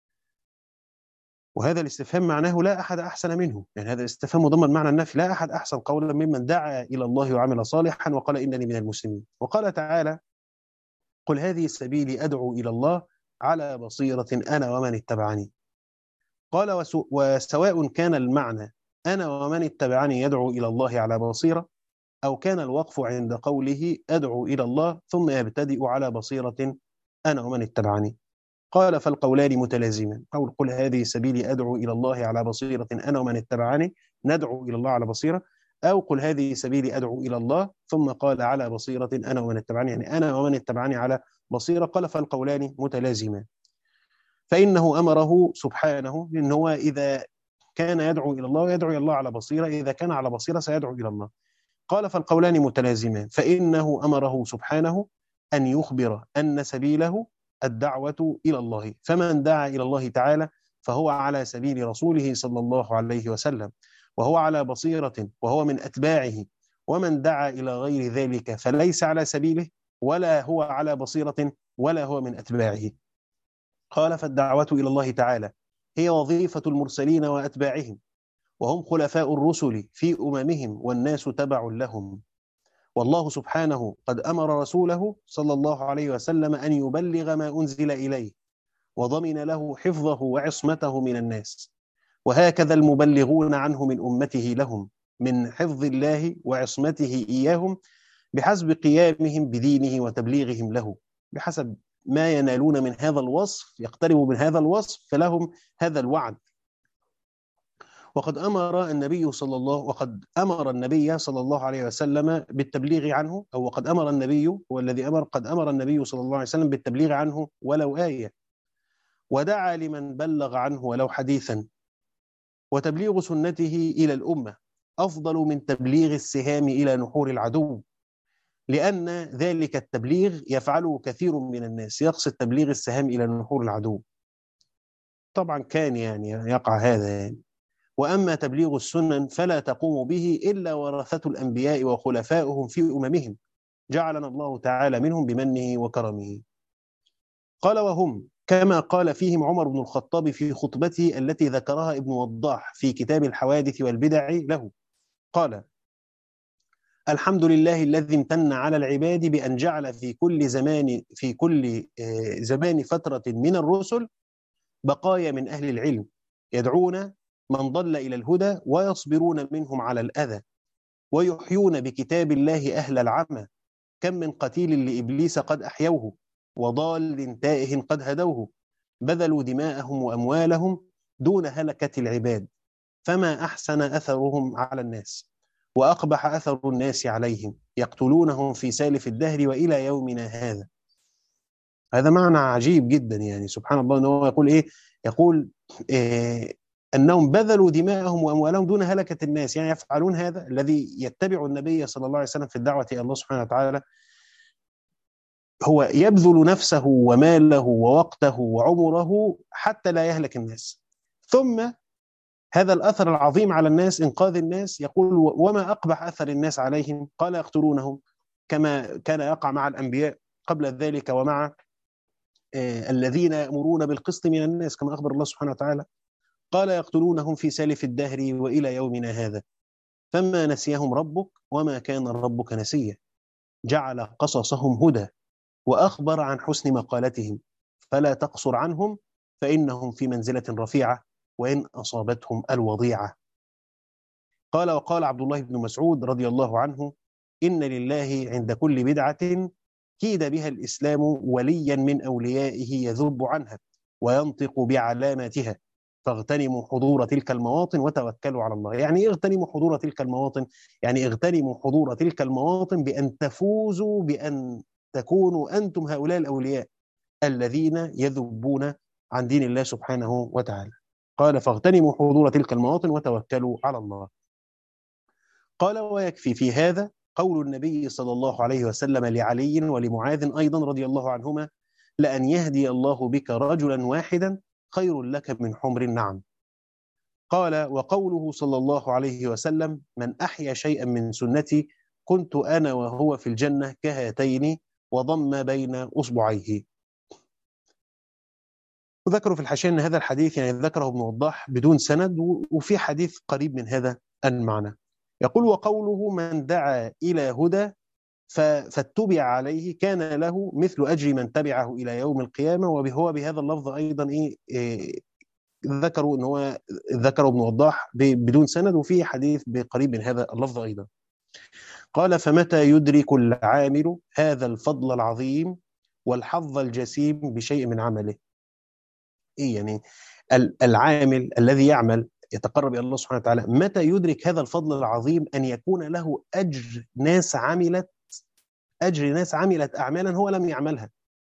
وهذا الاستفهام معناه لا أحد أحسن منه، يعني هذا الاستفهام مضمن معنى النفي، لا أحد أحسن قولا ممن دعا إلى الله وعمل صالحا وقال إنني من المسلمين. وقال تعالى: قل هذه سبيلي أدعو إلى الله على بصيرة أنا ومن اتبعني. قال: وسواء كان المعنى أنا ومن اتبعني يدعو إلى الله على بصيرة، أو كان الوقف عند قوله أدعو إلى الله ثم يبتدئ على بصيرة أنا ومن اتبعني. قال: فالقولان متلازمان، قل هذه سبيلي أدعو إلى الله على بصيرة أنا ومن اتبعني، ندعو إلى الله على بصيرة، أو قل هذه سبيلي أدعو إلى الله ثم قال على بصيرة أنا ومن اتبعني، يعني أنا ومن اتبعني على بصيرة. قال: فالقولان متلازمان، فإنه أمره سبحانه إن هو إذا كان يدعو إلى الله يدعو إلى الله على بصيرة، إذا كان على بصيرة سيدعو إلى الله. قال: فالقولان متلازمان، فإنه أمره سبحانه أن يخبر أن سبيله الدعوة إلى الله، فمن دعا إلى الله تعالى فهو على سبيل رسوله صلى الله عليه وسلم، وهو على بصيرة وهو من أتباعه، ومن دعا إلى غير ذلك فليس على سبيله ولا هو على بصيرة ولا هو من أتباعه. قال: فالدعوة إلى الله تعالى هي وظيفة المرسلين وأتباعهم، وهم خلفاء الرسل في أممهم والناس تبع لهم. والله سبحانه قد أمر رسوله صلى الله عليه وسلم أن يبلغ ما أنزل إليه، وضمن له حفظه وعصمته من الناس، وهكذا المبلغون عنه من أمته لهم من حفظ الله وعصمته إياهم بحسب قيامهم بدينه وتبليغهم له، بحسب ما ينالون من هذا الوصف، يقتربوا من هذا الوصف فلهم هذا الوعد. وقد أمر النبي صلى الله عليه وسلم بالتبليغ عنه، أو وقد أمر النبي هو الذي أمر، قد أمر النبي صلى الله عليه وسلم بالتبليغ عنه ولو آية، ودعا لمن بلغ عنه ولو حديثا. وتبليغ سنته إلى الأمة أفضل من تبليغ السهام إلى نحور العدو، لأن ذلك التبليغ يفعله كثير من الناس، يقصد تبليغ السهام إلى نحور العدو، طبعا كان يعني يقع هذا يعني. وأما تبليغ السنن فلا تقوم به إلا ورثة الأنبياء وخلفاؤهم في أممهم، جعلنا الله تعالى منهم بمنه وكرمه. قال: وهم كما قال فيهم عمر بن الخطاب في خطبته التي ذكرها ابن وضاح في كتاب الحوادث والبدع له، قال: الحمد لله الذي امتن على العباد بأن جعل في كل زمان فترة من الرسل بقايا من أهل العلم يدعون من ضل إلى الهدى ويصبرون منهم على الأذى، ويحيون بكتاب الله أهل العمى، كم من قتيل لإبليس قد أحيوه، وضال تائه قد هدوه، بذلوا دماءهم وأموالهم دون هلكة العباد، فما أحسن أثرهم على الناس وأقبح أثر الناس عليهم، يقتلونهم في سالف الدهر وإلى يومنا هذا. هذا معنى عجيب جدا، يعني سبحان الله أنه يقول إيه؟ يقول أنهم بذلوا دماءهم وأموالهم دون هلكة الناس، يعني يفعلون هذا الذي يتبع النبي صلى الله عليه وسلم في الدعوة إلى الله سبحانه وتعالى، هو يبذل نفسه وماله ووقته وعمره حتى لا يهلك الناس، ثم هذا الأثر العظيم على الناس إنقاذ الناس، يقول: وما أقبح أثر الناس عليهم؟ قال: يقتلونهم كما كان يقع مع الأنبياء قبل ذلك، ومع الذين يأمرون بالقسط من الناس كما أخبر الله سبحانه وتعالى. قال: يقتلونهم في سالف الدهر وإلى يومنا هذا، فما نسيهم ربك وما كان ربك نسيا، جعل قصصهم هدى وأخبر عن حسن مقالتهم، فلا تقصر عنهم فإنهم في منزلة رفيعة وإن أصابتهم الوضيعة. قال: وقال عبد الله بن مسعود رضي الله عنه: إن لله عند كل بدعة كيد بها الإسلام وليا من أوليائه يذب عنها وينطق بعلاماتها، فاغتنموا حضور تلك المواطن وتوكلوا على الله. يعني اغتنموا حضور تلك المواطن، يعني اغتنموا حضور تلك المواطن بأن تفوزوا بأن تكونوا أنتم هؤلاء الأولياء الذين يذبون عن دين الله سبحانه وتعالى. قال: فاغتنموا حضور تلك المواطن وتوكلوا على الله. قال: ويكفي في هذا قول النبي صلى الله عليه وسلم لعلي ولمعاذ أيضا رضي الله عنهما: لأن يهدي الله بك رجلا واحدا خير لك من حمر النعم. قال: وقوله صلى الله عليه وسلم: من أحيا شيئا من سنتي كنت أنا وهو في الجنة كهاتين وضم بين أصبعيه. وذكروا في الحاشية أن هذا الحديث يعني ذكره ابن وضاح بدون سند، وفي حديث قريب من هذا المعنى. يقول: وقوله من دعا إلى هدى فاتبع عليه كان له مثل أجر من تبعه إلى يوم القيامة. وهو بهذا اللفظ أيضا ذكروا أن هو ذكروا ابن وضاح بدون سند، وفي حديث بقريب من هذا اللفظ أيضا. قال: فمتى يدرك العامل هذا الفضل العظيم والحظ الجسيم بشيء من عمله؟ إيه يعني العامل الذي يعمل يتقرب إلى الله سبحانه وتعالى، متى يدرك هذا الفضل العظيم أن يكون له أجر ناس عملت أعمالا هو لم يعملها؟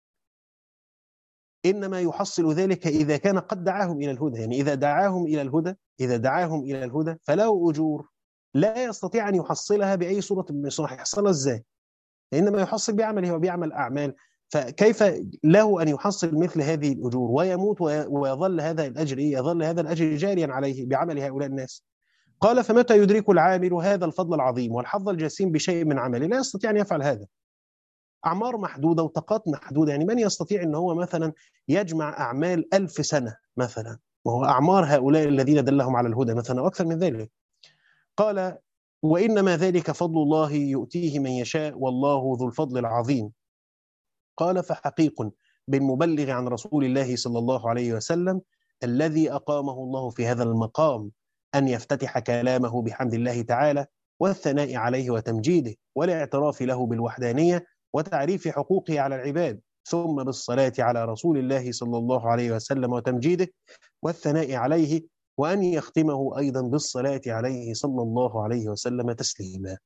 إنما يحصل ذلك إذا كان قد دعاهم إلى الهدى. يعني إذا دعاهم إلى الهدى فله أجور لا يستطيع أن يحصلها بأي صورة من الصور. يحصلها إزاي؟ إنما يحصل بعمله وبيعمل أعمال. فكيف له أن يحصل مثل هذه الأجور ويموت ويظل هذا الأجر جاريا عليه بعمل هؤلاء الناس؟ قال: فمتى يدرك العامل هذا الفضل العظيم والحظ الجسيم بشيء من عمله؟ لا يستطيع أن يفعل هذا. أعمار محدودة وطاقات محدودة. يعني من يستطيع أن هو مثلا يجمع أعمال 1000 سنة مثلا، وهو أعمار هؤلاء الذين دلهم على الهدى مثلا وأكثر من ذلك. قال: وإنما ذلك فضل الله يؤتيه من يشاء والله ذو الفضل العظيم. قال: فحقيق بالمبلغ عن رسول الله صلى الله عليه وسلم الذي أقامه الله في هذا المقام أن يفتتح كلامه بحمد الله تعالى والثناء عليه وتمجيده والاعتراف له بالوحدانية وتعريف حقوقه على العباد، ثم بالصلاة على رسول الله صلى الله عليه وسلم وتمجيده والثناء عليه، وأن يختمه أيضا بالصلاة عليه صلى الله عليه وسلم تسليما.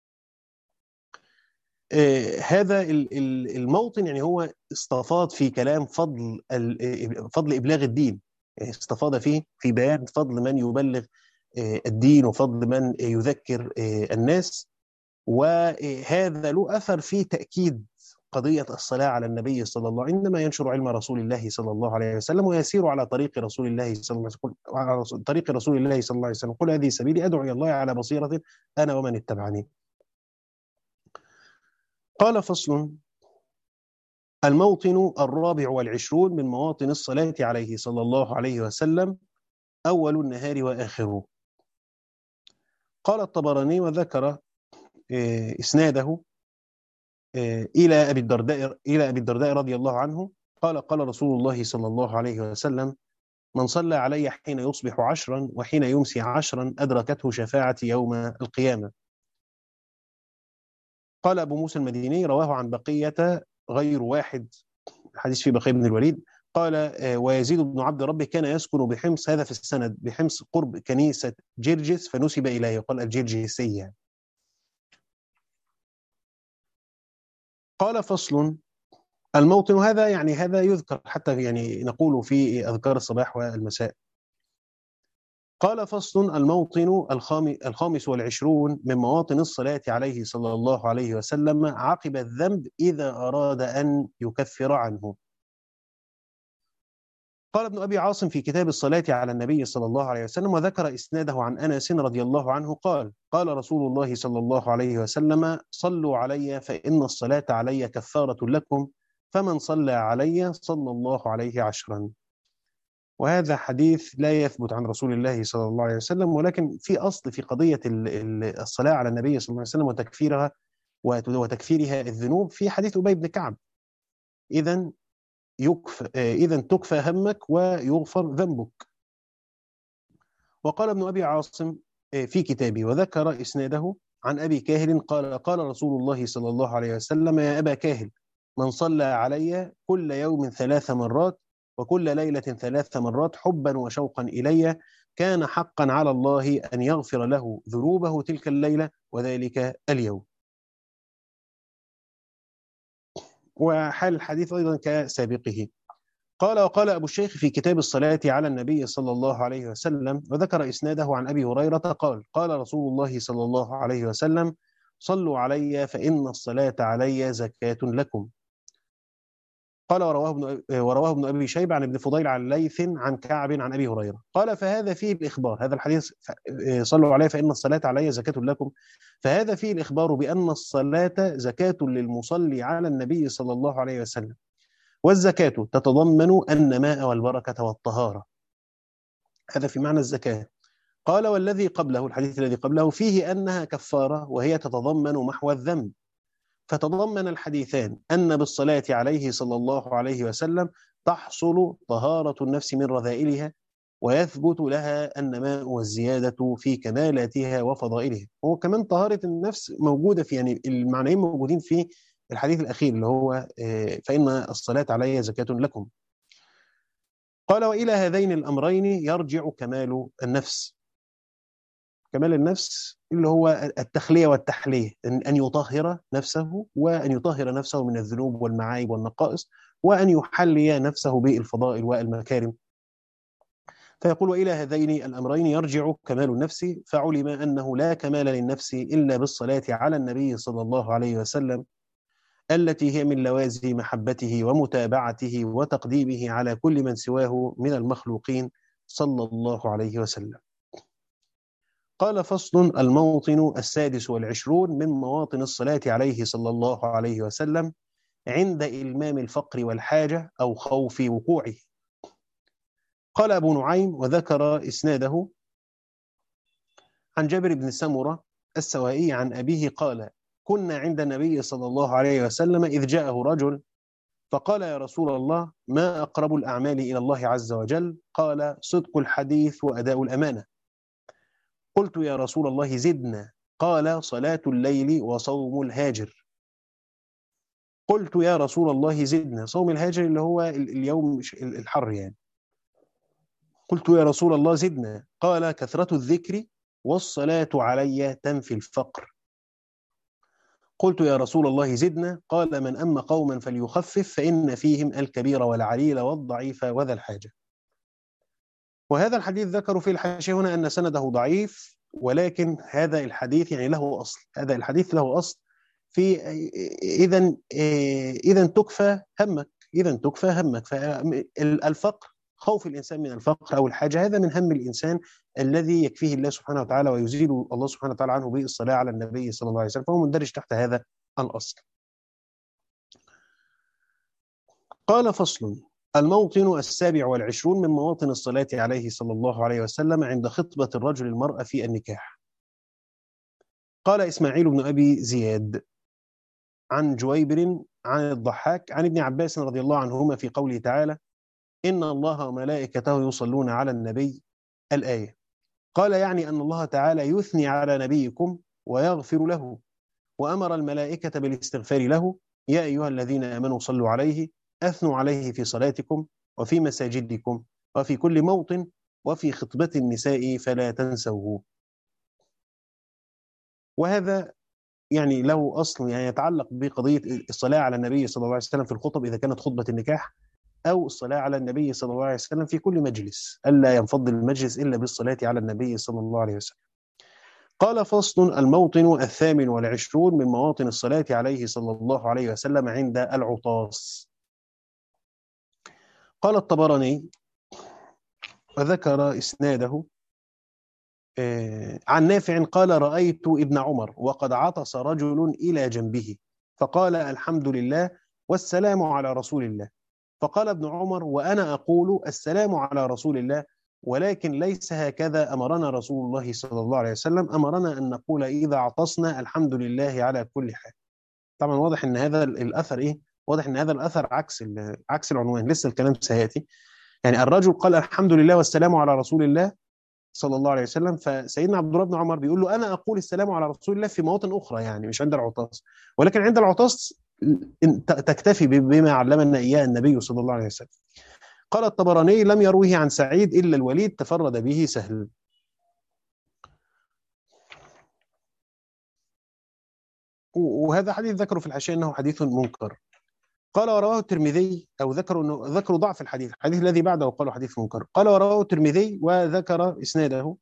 هذا الموطن يعني هو استفاض في كلام فضل إبلاغ الدين. يعني استفاض فيه في بيان فضل من يبلغ الدين وفضل من يذكر الناس. وهذا له أثر في تأكيد قضية الصلاة على النبي صلى الله عليه وسلم. إنما ينشر علم رسول الله صلى الله عليه وسلم ويسير على طريق رسول الله صلى الله عليه وسلم قل هذه سبيلي أدعو إلى الله على بصيرة أنا ومن اتبعني. قال: فصل: الموطن 24 من مواطن الصلاة عليه صلى الله عليه وسلم أول النهار وآخره. قال الطبراني وذكر إسناده إلى أبي الدرداء رضي الله عنه قال: قال رسول الله صلى الله عليه وسلم: من صلى علي حين يصبح 10 وحين يمسي 10 أدركته شفاعتي يوم القيامة. قال أبو موسى المديني: رواه عن بقية غير واحد، حديث في بقية بن الوليد. قال: ويزيد بن عبد ربه كان يسكن بحمص، هذا في السند، بحمص قرب كنيسة جرجس فنسب إليه، قال الجرجسية. قال: فصل: الموطن هذا يعني هذا يذكر حتى يعني نقول في أذكار الصباح والمساء. قال: فصل: الموطن 25 من مواطن الصلاة عليه صلى الله عليه وسلم عقب الذنب إذا أراد أن يكفر عنه. قال ابن أبي عاصم في كتاب الصلاة على النبي صلى الله عليه وسلم وذكر إسناده عن أنس رضي الله عنه قال: قال رسول الله صلى الله عليه وسلم: صلوا علي فإن الصلاة علي كفارة لكم، فمن صلى علي صلى الله عليه 10. وهذا حديث لا يثبت عن رسول الله صلى الله عليه وسلم، ولكن في أصل في قضية الصلاة على النبي صلى الله عليه وسلم وتكفيرها الذنوب في حديث أبي بن كعب. إذا تكفى همك ويغفر ذنبك. وقال ابن أبي عاصم في كتابه وذكر إسناده عن أبي كاهل قال: قال رسول الله صلى الله عليه وسلم: يا أبا كاهل، من صلى علي كل يوم 3 مرات وكل ليلة 3 مرات حبا وشوقا إلي كان حقا على الله أن يغفر له ذنوبه تلك الليلة وذلك اليوم. وحال الحديث أيضا كسابقه. قال: وقال أبو الشيخ في كتاب الصلاة على النبي صلى الله عليه وسلم وذكر إسناده عن أبي هريرة قال: قال رسول الله صلى الله عليه وسلم: صلوا علي فإن الصلاة علي زكاة لكم. قال ورواه ابن أبي شيبة عن ابن فضيل عن ليث عن كعب عن أبي هريرة قال فهذا فيه الإخبار، هذا الحديث صلوا عليه فإن الصلاة علي زكاة لكم، فهذا فيه الإخبار بأن الصلاة زكاة للمصلي على النبي صلى الله عليه وسلم، والزكاة تتضمن النماء والبركة والطهارة، هذا في معنى الزكاة. قال والذي قبله، الحديث الذي قبله فيه أنها كفارة وهي تتضمن محو الذنب، فتضمن الحديثان أن بالصلاة عليه صلى الله عليه وسلم تحصل طهارة النفس من رذائلها، ويثبت لها النماء والزيادة في كمالاتها وفضائلها. هو كمان طهارة النفس موجودة في، يعني المعنيين موجودين في الحديث الأخير اللي هو فإن الصلاة علي زكاة لكم. قال وإلى هذين الأمرين يرجع كمال النفس. كمال النفس اللي هو التخلية والتحلية، أن يطهر نفسه، وأن يطهر نفسه من الذنوب والمعايب والنقائص، وأن يحلي نفسه بالفضائل والمكارم. فيقول وإلى هذين الأمرين يرجع كمال النفس، فعلم أنه لا كمال للنفس إلا بالصلاة على النبي صلى الله عليه وسلم، التي هي من لوازم محبته ومتابعته وتقديمه على كل من سواه من المخلوقين صلى الله عليه وسلم. قال فصل الموطن 26 من مواطن الصلاة عليه صلى الله عليه وسلم عند إلمام الفقر والحاجة أو خوف وقوعه. قال أبو نعيم وذكر إسناده عن جابر بن سمرة السوائي عن أبيه قال كنا عند النبي صلى الله عليه وسلم إذ جاءه رجل فقال يا رسول الله ما أقرب الأعمال إلى الله عز وجل؟ قال صدق الحديث وأداء الأمانة. قلت يا رسول الله زدنا، قال صلاة الليل وصوم الهاجر. قلت يا رسول الله زدنا، صوم الهاجر اللي هو اليوم الحر يعني. قلت يا رسول الله زدنا، قال كثرة الذكر والصلاة علي تنفي الفقر. قلت يا رسول الله زدنا، قال من أما قوما فليخفف فإن فيهم الكبير والعليل والضعيف وذا الحاجة. وهذا الحديث ذكروا في الحاشية هنا أن سنده ضعيف، ولكن هذا الحديث يعني له أصل، هذا الحديث له أصل في إذا تكفى همك، إذا تكفى همك. فالفقر، خوف الإنسان من الفقر أو الحاجة، هذا من هم الإنسان الذي يكفيه الله سبحانه وتعالى ويزيل الله سبحانه وتعالى عنه بالصلاة على النبي صلى الله عليه وسلم، فهو مندرج تحت هذا الأصل. قال فصل الموطن 27 من مواطن الصلاة عليه صلى الله عليه وسلم عند خطبة الرجل المرأة في النكاح. قال إسماعيل بن أبي زياد عن جويبر عن الضحاك عن ابن عباس رضي الله عنهما في قوله تعالى إن الله وملائكته يصلون على النبي الآية. قال يعني أن الله تعالى يثني على نبيكم ويغفر له، وأمر الملائكة بالاستغفار له يا أيها الذين آمنوا صلوا عليه أثنوا عليه في صلاتكم وفي مساجدكم وفي كل موطن وفي خطبة النساء فلا تنسوه. وهذا يعني له أصل، يعني يتعلق بقضية الصلاة على النبي صلى الله عليه وسلم في الخطب إذا كانت خطبة النكاح، أو الصلاة على النبي صلى الله عليه وسلم في كل مجلس، ألا ينفض المجلس إلا بالصلاة على النبي صلى الله عليه وسلم. قال فصل الموطن 28 من مواطن الصلاة عليه صلى الله عليه وسلم عند العطاس. قال الطبراني وذكر إسناده عن نافع قال رأيت ابن عمر وقد عطس رجل إلى جنبه فقال الحمد لله والسلام على رسول الله. فقال ابن عمر وأنا أقول السلام على رسول الله، ولكن ليس هكذا أمرنا رسول الله صلى الله عليه وسلم، أمرنا أن نقول إذا عطسنا الحمد لله على كل حال. طبعا واضح أن هذا الأثر واضح أن هذا الأثر عكس العنوان، لسه الكلام سيأتي. يعني الرجل قال الحمد لله والسلام على رسول الله صلى الله عليه وسلم، فسيدنا عبد الله بن عمر بيقول له أنا أقول السلام على رسول الله في مواطن أخرى، يعني مش عند العطاس، ولكن عند العطاس تكتفي بما علمنا إياه النبي صلى الله عليه وسلم. قال الطبراني لم يروه عن سعيد إلا الوليد تفرد به سهل. وهذا حديث ذكره في الحاشية أنه حديث منكر. قال ورواه الترمذي، أو ذكروا ضعف الحديث الذي بعده قالوا حديث منكر. قال ورواه الترمذي وذكر إسناده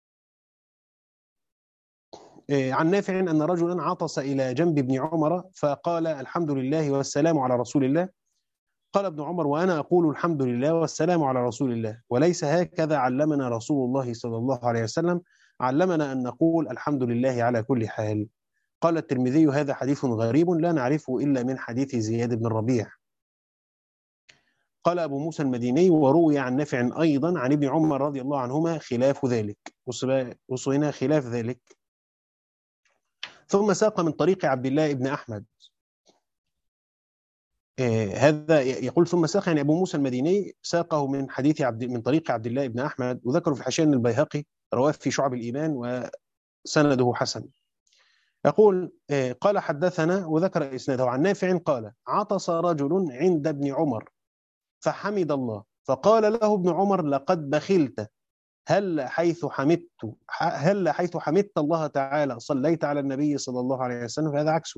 عن نافع أن رجلا عطس إلى جنب ابن عمر فقال الحمد لله والسلام على رسول الله. قال ابن عمر: وأنا أقول الحمد لله والسلام على رسول الله، وليس هكذا علمنا رسول الله صلى الله عليه وسلم، علمنا أن نقول الحمد لله على كل حال. قال الترمذي: هذا حديث غريب لا نعرفه إلا من حديث زياد بن الربيع. قال أبو موسى المديني: وروي عن نافع أيضا عن ابن عمر رضي الله عنهما خلاف ذلك. بصوا هنا خلاف ذلك. ثم ساق من طريق عبد الله بن أحمد. هذا يقول ثم ساق، يعني أبو موسى المديني ساقه من حديث من طريق عبد الله بن أحمد، وذكروا في حاشية أن البيهقي رواه في شعب الإيمان وسنده حسن. يقول قال حدثنا، وذكر إسناده عن نافع قال: عطس رجل عند ابن عمر فحمد الله، فقال له ابن عمر: لقد بخلت، هل حيث حمدت الله تعالى صليت على النبي صلى الله عليه وسلم؟ فهذا عكسه.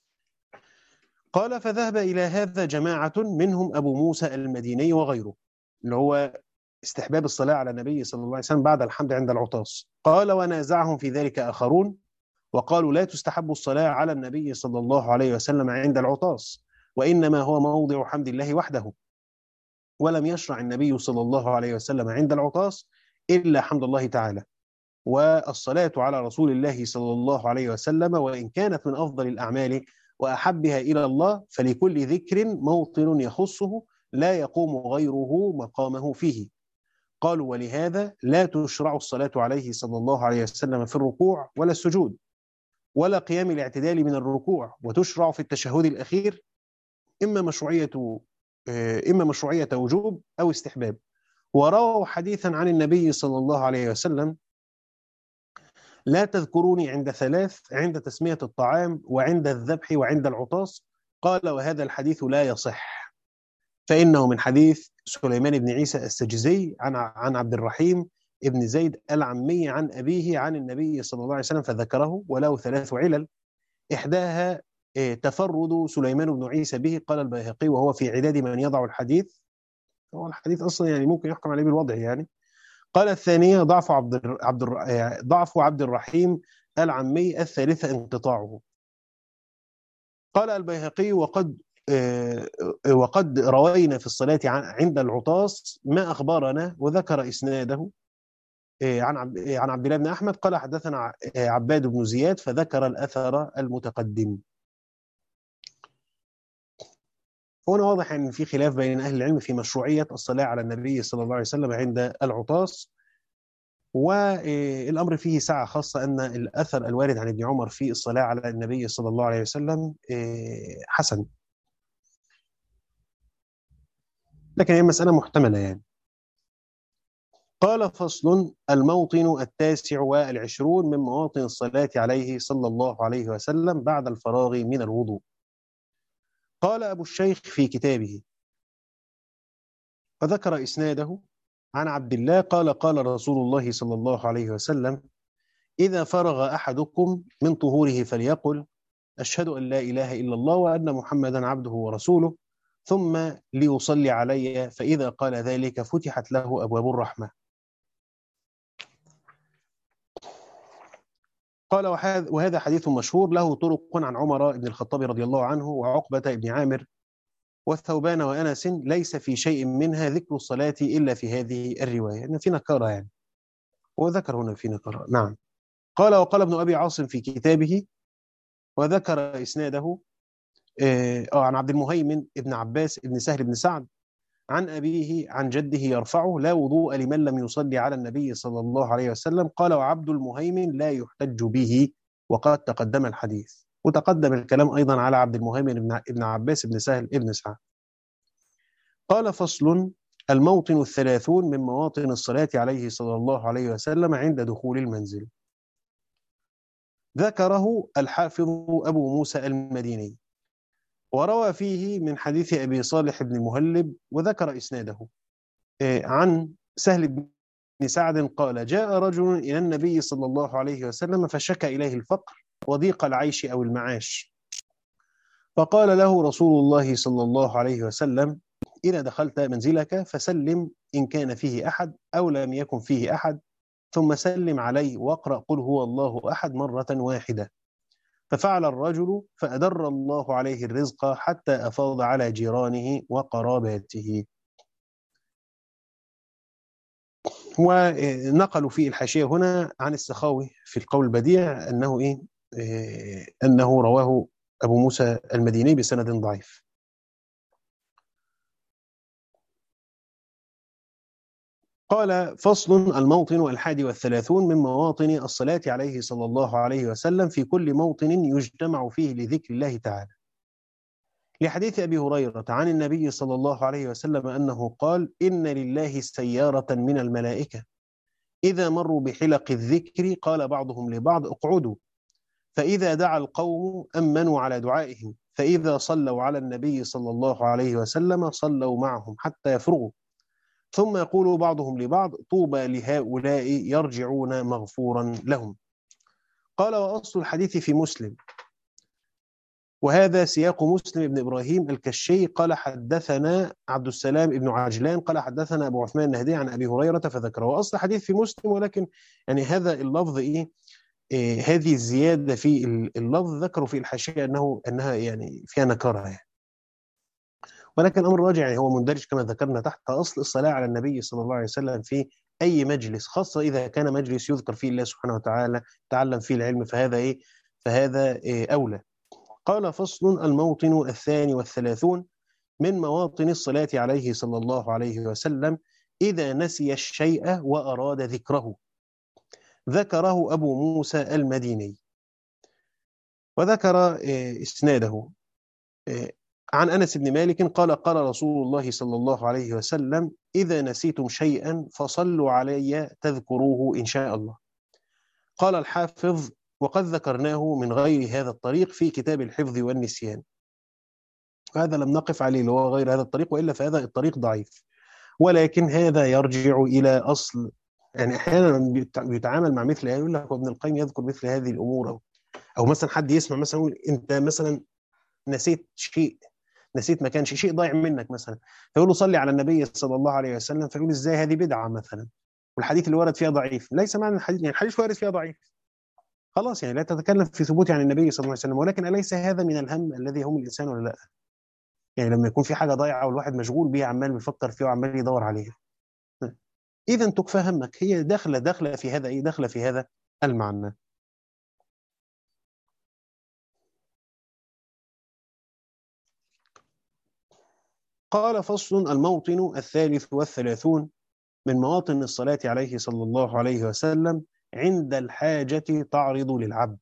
قال: فذهب إلى هذا جماعة منهم أبو موسى المديني وغيره، اللي هو استحباب الصلاة على النبي صلى الله عليه وسلم بعد الحمد عند العطاس. قال: ونازعهم في ذلك آخرون وقالوا: لا تستحب الصلاة على النبي صلى الله عليه وسلم عند العطاس، وإنما هو موضع حمد الله وحده، ولم يشرع النبي صلى الله عليه وسلم عند العطاس إلا حمد الله تعالى. والصلاة على رسول الله صلى الله عليه وسلم وإن كانت من أفضل الأعمال وأحبها إلى الله، فلكل ذكر موطن يخصه لا يقوم غيره مقامه فيه. قالوا: ولهذا لا تشرع الصلاة عليه صلى الله عليه وسلم في الركوع ولا السجود ولا قيام الاعتدال من الركوع، وتشرع في التشهد الأخير، إما مشروعية وجوب أو استحباب. ورووا حديثا عن النبي صلى الله عليه وسلم: لا تذكروني عند ثلاث: عند تسمية الطعام، وعند الذبح، وعند العطاس. قال: وهذا الحديث لا يصح، فإنه من حديث سليمان بن عيسى السجزي عن عبد الرحيم ابن زيد العمي عن أبيه عن النبي صلى الله عليه وسلم، فذكره، وله 3 علل. إحداها تفرد سليمان بن عيسى به، قال البيهقي، وهو في عداد من يضع الحديث. هو الحديث أصلا يعني ممكن يحكم عليه بالوضع يعني. قال الثانية ضعف عبد الرحيم العمي. الثالثة انقطاعه. قال البيهقي: وقد روينا في الصلاة عند العطاس ما أخبرنا، وذكر إسناده عن عبد الله بن أحمد قال: حدثنا عباد بن زياد، فذكر الأثر المتقدم. هنا واضح أن في خلاف بين أهل العلم في مشروعية الصلاة على النبي صلى الله عليه وسلم عند العطاس، والأمر فيه سعة، خاصة أن الأثر الوارد عن ابن عمر في الصلاة على النبي صلى الله عليه وسلم حسن، لكن هي مسألة محتملة يعني. قال: فصل: الموطن 29 من مواطن الصلاة عليه صلى الله عليه وسلم بعد الفراغ من الوضوء. قال أبو الشيخ في كتابه، وذكر إسناده عن عبد الله قال: قال رسول الله صلى الله عليه وسلم: إذا فرغ أحدكم من طهوره فليقل: أشهد أن لا إله إلا الله وأن محمدا عبده ورسوله، ثم ليصلي علي، فإذا قال ذلك فتحت له أبواب الرحمة. قال: وهذا حديث مشهور له طرق عن عمر بن الخطاب رضي الله عنه وعقبة بن عامر والثوبان وأنس، ليس في شيء منها ذكر الصلاة إلا في هذه الرواية، إن في نكارة يعني، وذكر هنا في نكارة. نعم. قال: وقال ابن أبي عاصم في كتابه، وذكر إسناده عن عبد المهيمن ابن عباس ابن سهل بن سعد عن أبيه عن جده يرفعه: لا وضوء لمن لم يصلي على النبي صلى الله عليه وسلم. قال: وعبد المهيمن لا يحتج به، وقد تقدم الحديث، وتقدم الكلام أيضا على عبد المهيمن ابن عباس ابن سهل ابن سعد. قال: فصل: الموطن 30 من مواطن الصلاة عليه صلى الله عليه وسلم عند دخول المنزل. ذكره الحافظ أبو موسى المديني، وروى فيه من حديث أبي صالح بن مهلب، وذكر إسناده عن سهل بن سعد قال: جاء رجل إلى النبي صلى الله عليه وسلم فشكى إليه الفقر وضيق العيش أو المعاش، فقال له رسول الله صلى الله عليه وسلم: إذا دخلت منزلك فسلم إن كان فيه أحد أو لم يكن فيه أحد، ثم سلم عليه واقرأ قل هو الله أحد مرة واحدة، ففعل الرجل فأدر الله عليه الرزق حتى أفاض على جيرانه وقراباته. ونقلوا في الحاشية هنا عن السخاوي في القول البديع أنه أنه رواه أبو موسى المديني بسند ضعيف. قال: فصل: الموطن 31 من مواطن الصلاة عليه صلى الله عليه وسلم في كل موطن يجتمع فيه لذكر الله تعالى، لحديث أبي هريرة عن النبي صلى الله عليه وسلم أنه قال: إن لله سيارة من الملائكة إذا مروا بحلق الذكر قال بعضهم لبعض: اقعدوا، فإذا دعا القوم أمنوا على دعائهم، فإذا صلوا على النبي صلى الله عليه وسلم صلوا معهم حتى يفرغوا، ثم يقول بعضهم لبعض: طوبى لهؤلاء يرجعون مغفورا لهم. قال: وأصل الحديث في مسلم، وهذا سياق مسلم بن إبراهيم الكشي قال: حدثنا عبد السلام بن عجلان قال: حدثنا أبو عثمان النهدي عن أبي هريرة فذكره. وأصل حديث في مسلم، ولكن يعني هذا اللفظ هذه الزيادة في اللفظ ذكروا في الحاشية أنها يعني فيها نكرة يعني. ولكن الأمر راجع، يعني هو مندرج كما ذكرنا تحت أصل الصلاة على النبي صلى الله عليه وسلم في أي مجلس، خاصة إذا كان مجلس يذكر فيه الله سبحانه وتعالى تعلم فيه العلم، فهذا أولى. قال: فصل: الموطن 32 من مواطن الصلاة عليه صلى الله عليه وسلم إذا نسي الشيء وأراد ذكره. ذكره أبو موسى المديني، وذكر إسناده عن أنس بن مالك قال: قال رسول الله صلى الله عليه وسلم: إذا نسيتم شيئا فصلوا علي تذكروه إن شاء الله. قال الحافظ: وقد ذكرناه من غير هذا الطريق في كتاب الحفظ والنسيان. هذا لم نقف عليه اللي هو غير هذا الطريق، وإلا فهذا الطريق ضعيف، ولكن هذا يرجع إلى أصل. يعني أحيانا بيتعامل مع مثل هذا، يقول لك ابن القيم يذكر مثل هذه الأمور، أو مثلا حد يسمع مثلا يقول: أنت مثلا نسيت شيء، نسيت مكان شيء ضايع منك مثلا، فيقول له: صلي على النبي صلى الله عليه وسلم، فيقول: ازاي هذه بدعة مثلا، والحديث اللي ورد فيها ضعيف. ليس معنى الحديث يعني الحديث وارد فيها ضعيف خلاص، يعني لا تتكلم في ثبوت عن النبي صلى الله عليه وسلم، ولكن أليس هذا من الهم الذي هم الإنسان ولا لا؟ يعني لما يكون في حاجة ضايعة والواحد مشغول بيها عمال بيفكر فيها وعمال يدور عليها، إذا تكفى همك. هي داخلة في هذا داخلة في هذا المعنى. قال: فصل: الموطن 33 من مواطن الصلاة عليه صلى الله عليه وسلم عند الحاجة تعرض للعبد.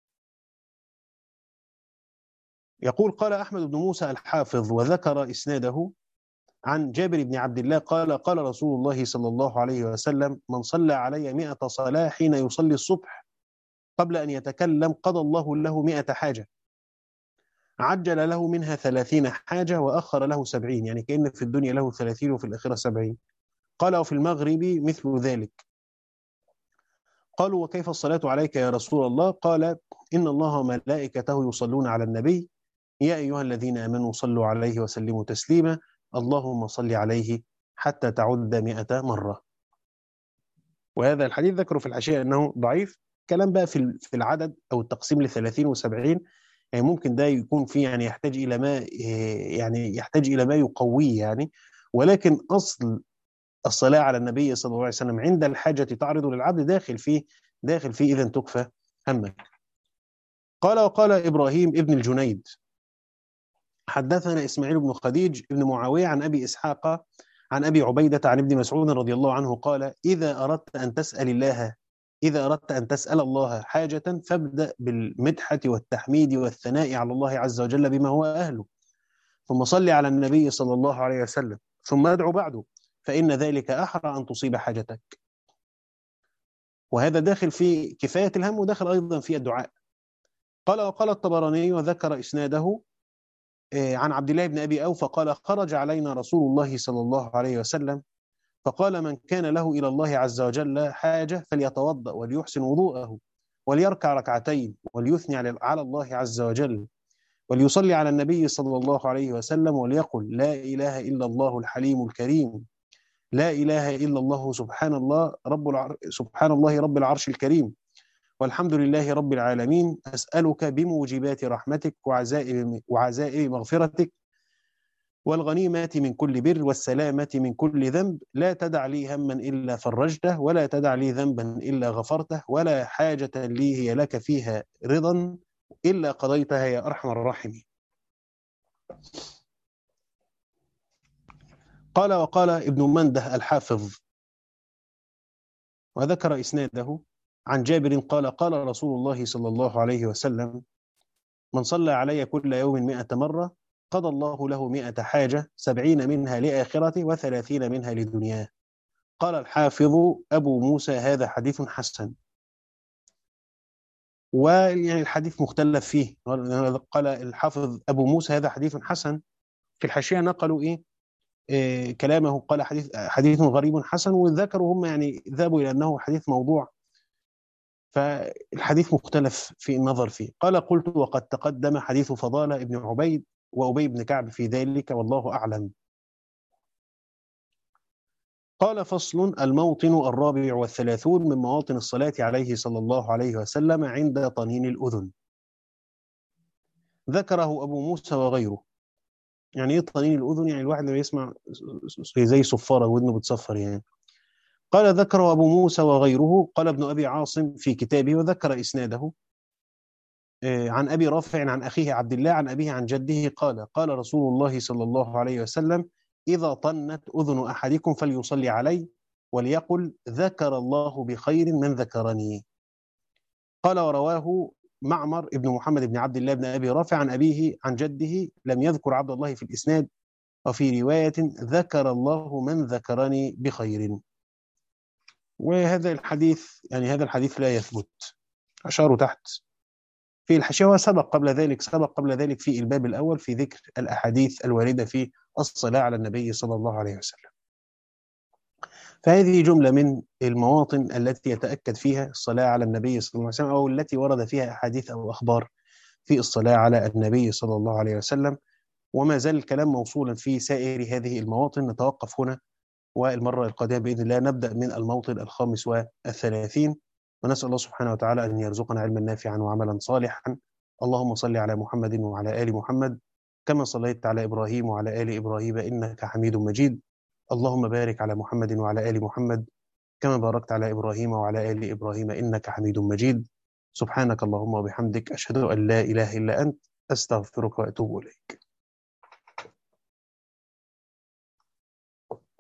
يقول: قال أحمد بن موسى الحافظ وذكر إسناده عن جابر بن عبد الله قال: قال رسول الله صلى الله عليه وسلم: من صلى علي 100 صلاة حين يصلي الصبح قبل أن يتكلم قضى الله له 100 حاجة، عجل له منها 30 حاجة وأخر له 70، يعني كأن في الدنيا له 30 وفي الآخرة 70. قال: وفي المغرب مثل ذلك. قالوا: وكيف الصلاة عليك يا رسول الله؟ قال: إن الله وملائكته يصلون على النبي يا أيها الذين آمنوا صلوا عليه وسلموا تسليما اللهم صل عليه حتى تعد 100 مرة. وهذا الحديث ذكره في الحاشية أنه ضعيف. كلام بقى في العدد أو التقسيم ل30 و70، يعني ممكن ده يكون فيه يعني يحتاج إلى ما يقويه يعني، ولكن أصل الصلاة على النبي صلى الله عليه وسلم عند الحاجة تعرض للعبد داخل فيه إذا تكفى همك. قال: وقال إبراهيم ابن الجنيد: حدثنا إسماعيل بن خديج بن معاوية عن أبي إسحاق عن أبي عبيدة عن ابن مسعود رضي الله عنه قال: إذا أردت أن تسأل الله حاجة فابدأ بالمدحة والتحميد والثناء على الله عز وجل بما هو أهله، ثم صل على النبي صلى الله عليه وسلم، ثم ادعو بعده، فإن ذلك أحرى أن تصيب حاجتك. وهذا داخل في كفاية الهم، وداخل أيضا في الدعاء. قال: وقال الطبراني وذكر إسناده عن عبد الله بن أبي أوفى قال: خرج علينا رسول الله صلى الله عليه وسلم فقال: من كان له إلى الله عز وجل حاجة فليتوضأ وليحسن وضوءه وليركع ركعتين وليثني على الله عز وجل وليصلي على النبي صلى الله عليه وسلم وليقل: لا إله إلا الله الحليم الكريم، لا إله إلا الله سبحان الله رب العرش الكريم، والحمد لله رب العالمين، أسألك بموجبات رحمتك وعزائم مغفرتك والغنيمة من كل بر والسلامة من كل ذنب، لا تدع لي هما إلا فرجته ولا تدع لي ذنبا إلا غفرته ولا حاجة لي هي لك فيها رضا إلا قضيتها يا أرحم الراحمين. قال وقال ابن منده الحافظ وذكر إسناده عن جابر قال قال رسول الله صلى الله عليه وسلم: من صلى علي كل يوم 100 مرة قضى الله له 100 حاجة، 70 منها لآخرته و30 منها لدنياه. قال الحافظ أبو موسى: هذا حديث حسن. ويعني الحديث مختلف فيه. قال الحافظ أبو موسى هذا حديث حسن، في الحاشية نقلوا كلامه، قال حديث غريب حسن، وذكروا هم يعني ذهبوا إلى أنه حديث موضوع، فالحديث مختلف في النظر فيه. قال قلت: وقد تقدم حديث فضالة ابن عبيد وأبي بن كعب في ذلك والله أعلم. قال فصل: الموطن 34 من مواطن الصلاة عليه صلى الله عليه وسلم عند طنين الأذن. ذكره أبو موسى وغيره. يعني إيه طنين الأذن؟ يعني الواحد لما يسمع زي صفارة ودنه بتصفر يعني. قال ذكره أبو موسى وغيره. قال ابن أبي عاصم في كتابه وذكر إسناده عن أبي رافع عن أخيه عبد الله عن أبيه عن جده قال قال رسول الله صلى الله عليه وسلم: إذا طنت أذن أحدكم فليصلي علي وليقل: ذكر الله بخير من ذكرني. قال ورواه معمر ابن محمد بن عبد الله بن أبي رافع عن أبيه عن جده، لم يذكر عبد الله في الإسناد، وفي رواية: ذكر الله من ذكرني بخير. وهذا الحديث يعني هذا الحديث لا يثبت. أشاروا تحت في الحاشية، وسبق قبل ذلك في الباب الأول في ذكر الأحاديث الواردة في الصلاة على النبي صلى الله عليه وسلم. فهذه جملة من المواطن التي يتأكد فيها الصلاة على النبي صلى الله عليه وسلم، أو التي ورد فيها أحاديث أو أخبار في الصلاة على النبي صلى الله عليه وسلم. وما زال الكلام موصولا في سائر هذه المواطن. نتوقف هنا، والمرة القادمة بإذن الله نبدأ من الموطن 35، ونسأل الله سبحانه وتعالى أن يرزقنا علما نافعا وعملا صالحا. اللهم صل على محمد وعلى آل محمد كما صليت على إبراهيم وعلى آل إبراهيم إنك حميد مجيد. اللهم بارك على محمد وعلى آل محمد كما باركت على إبراهيم وعلى آل إبراهيم إنك حميد مجيد. سبحانك اللهم وبحمدك، أشهد أن لا إله إلا أنت، أستغفرك وأتوب إليك.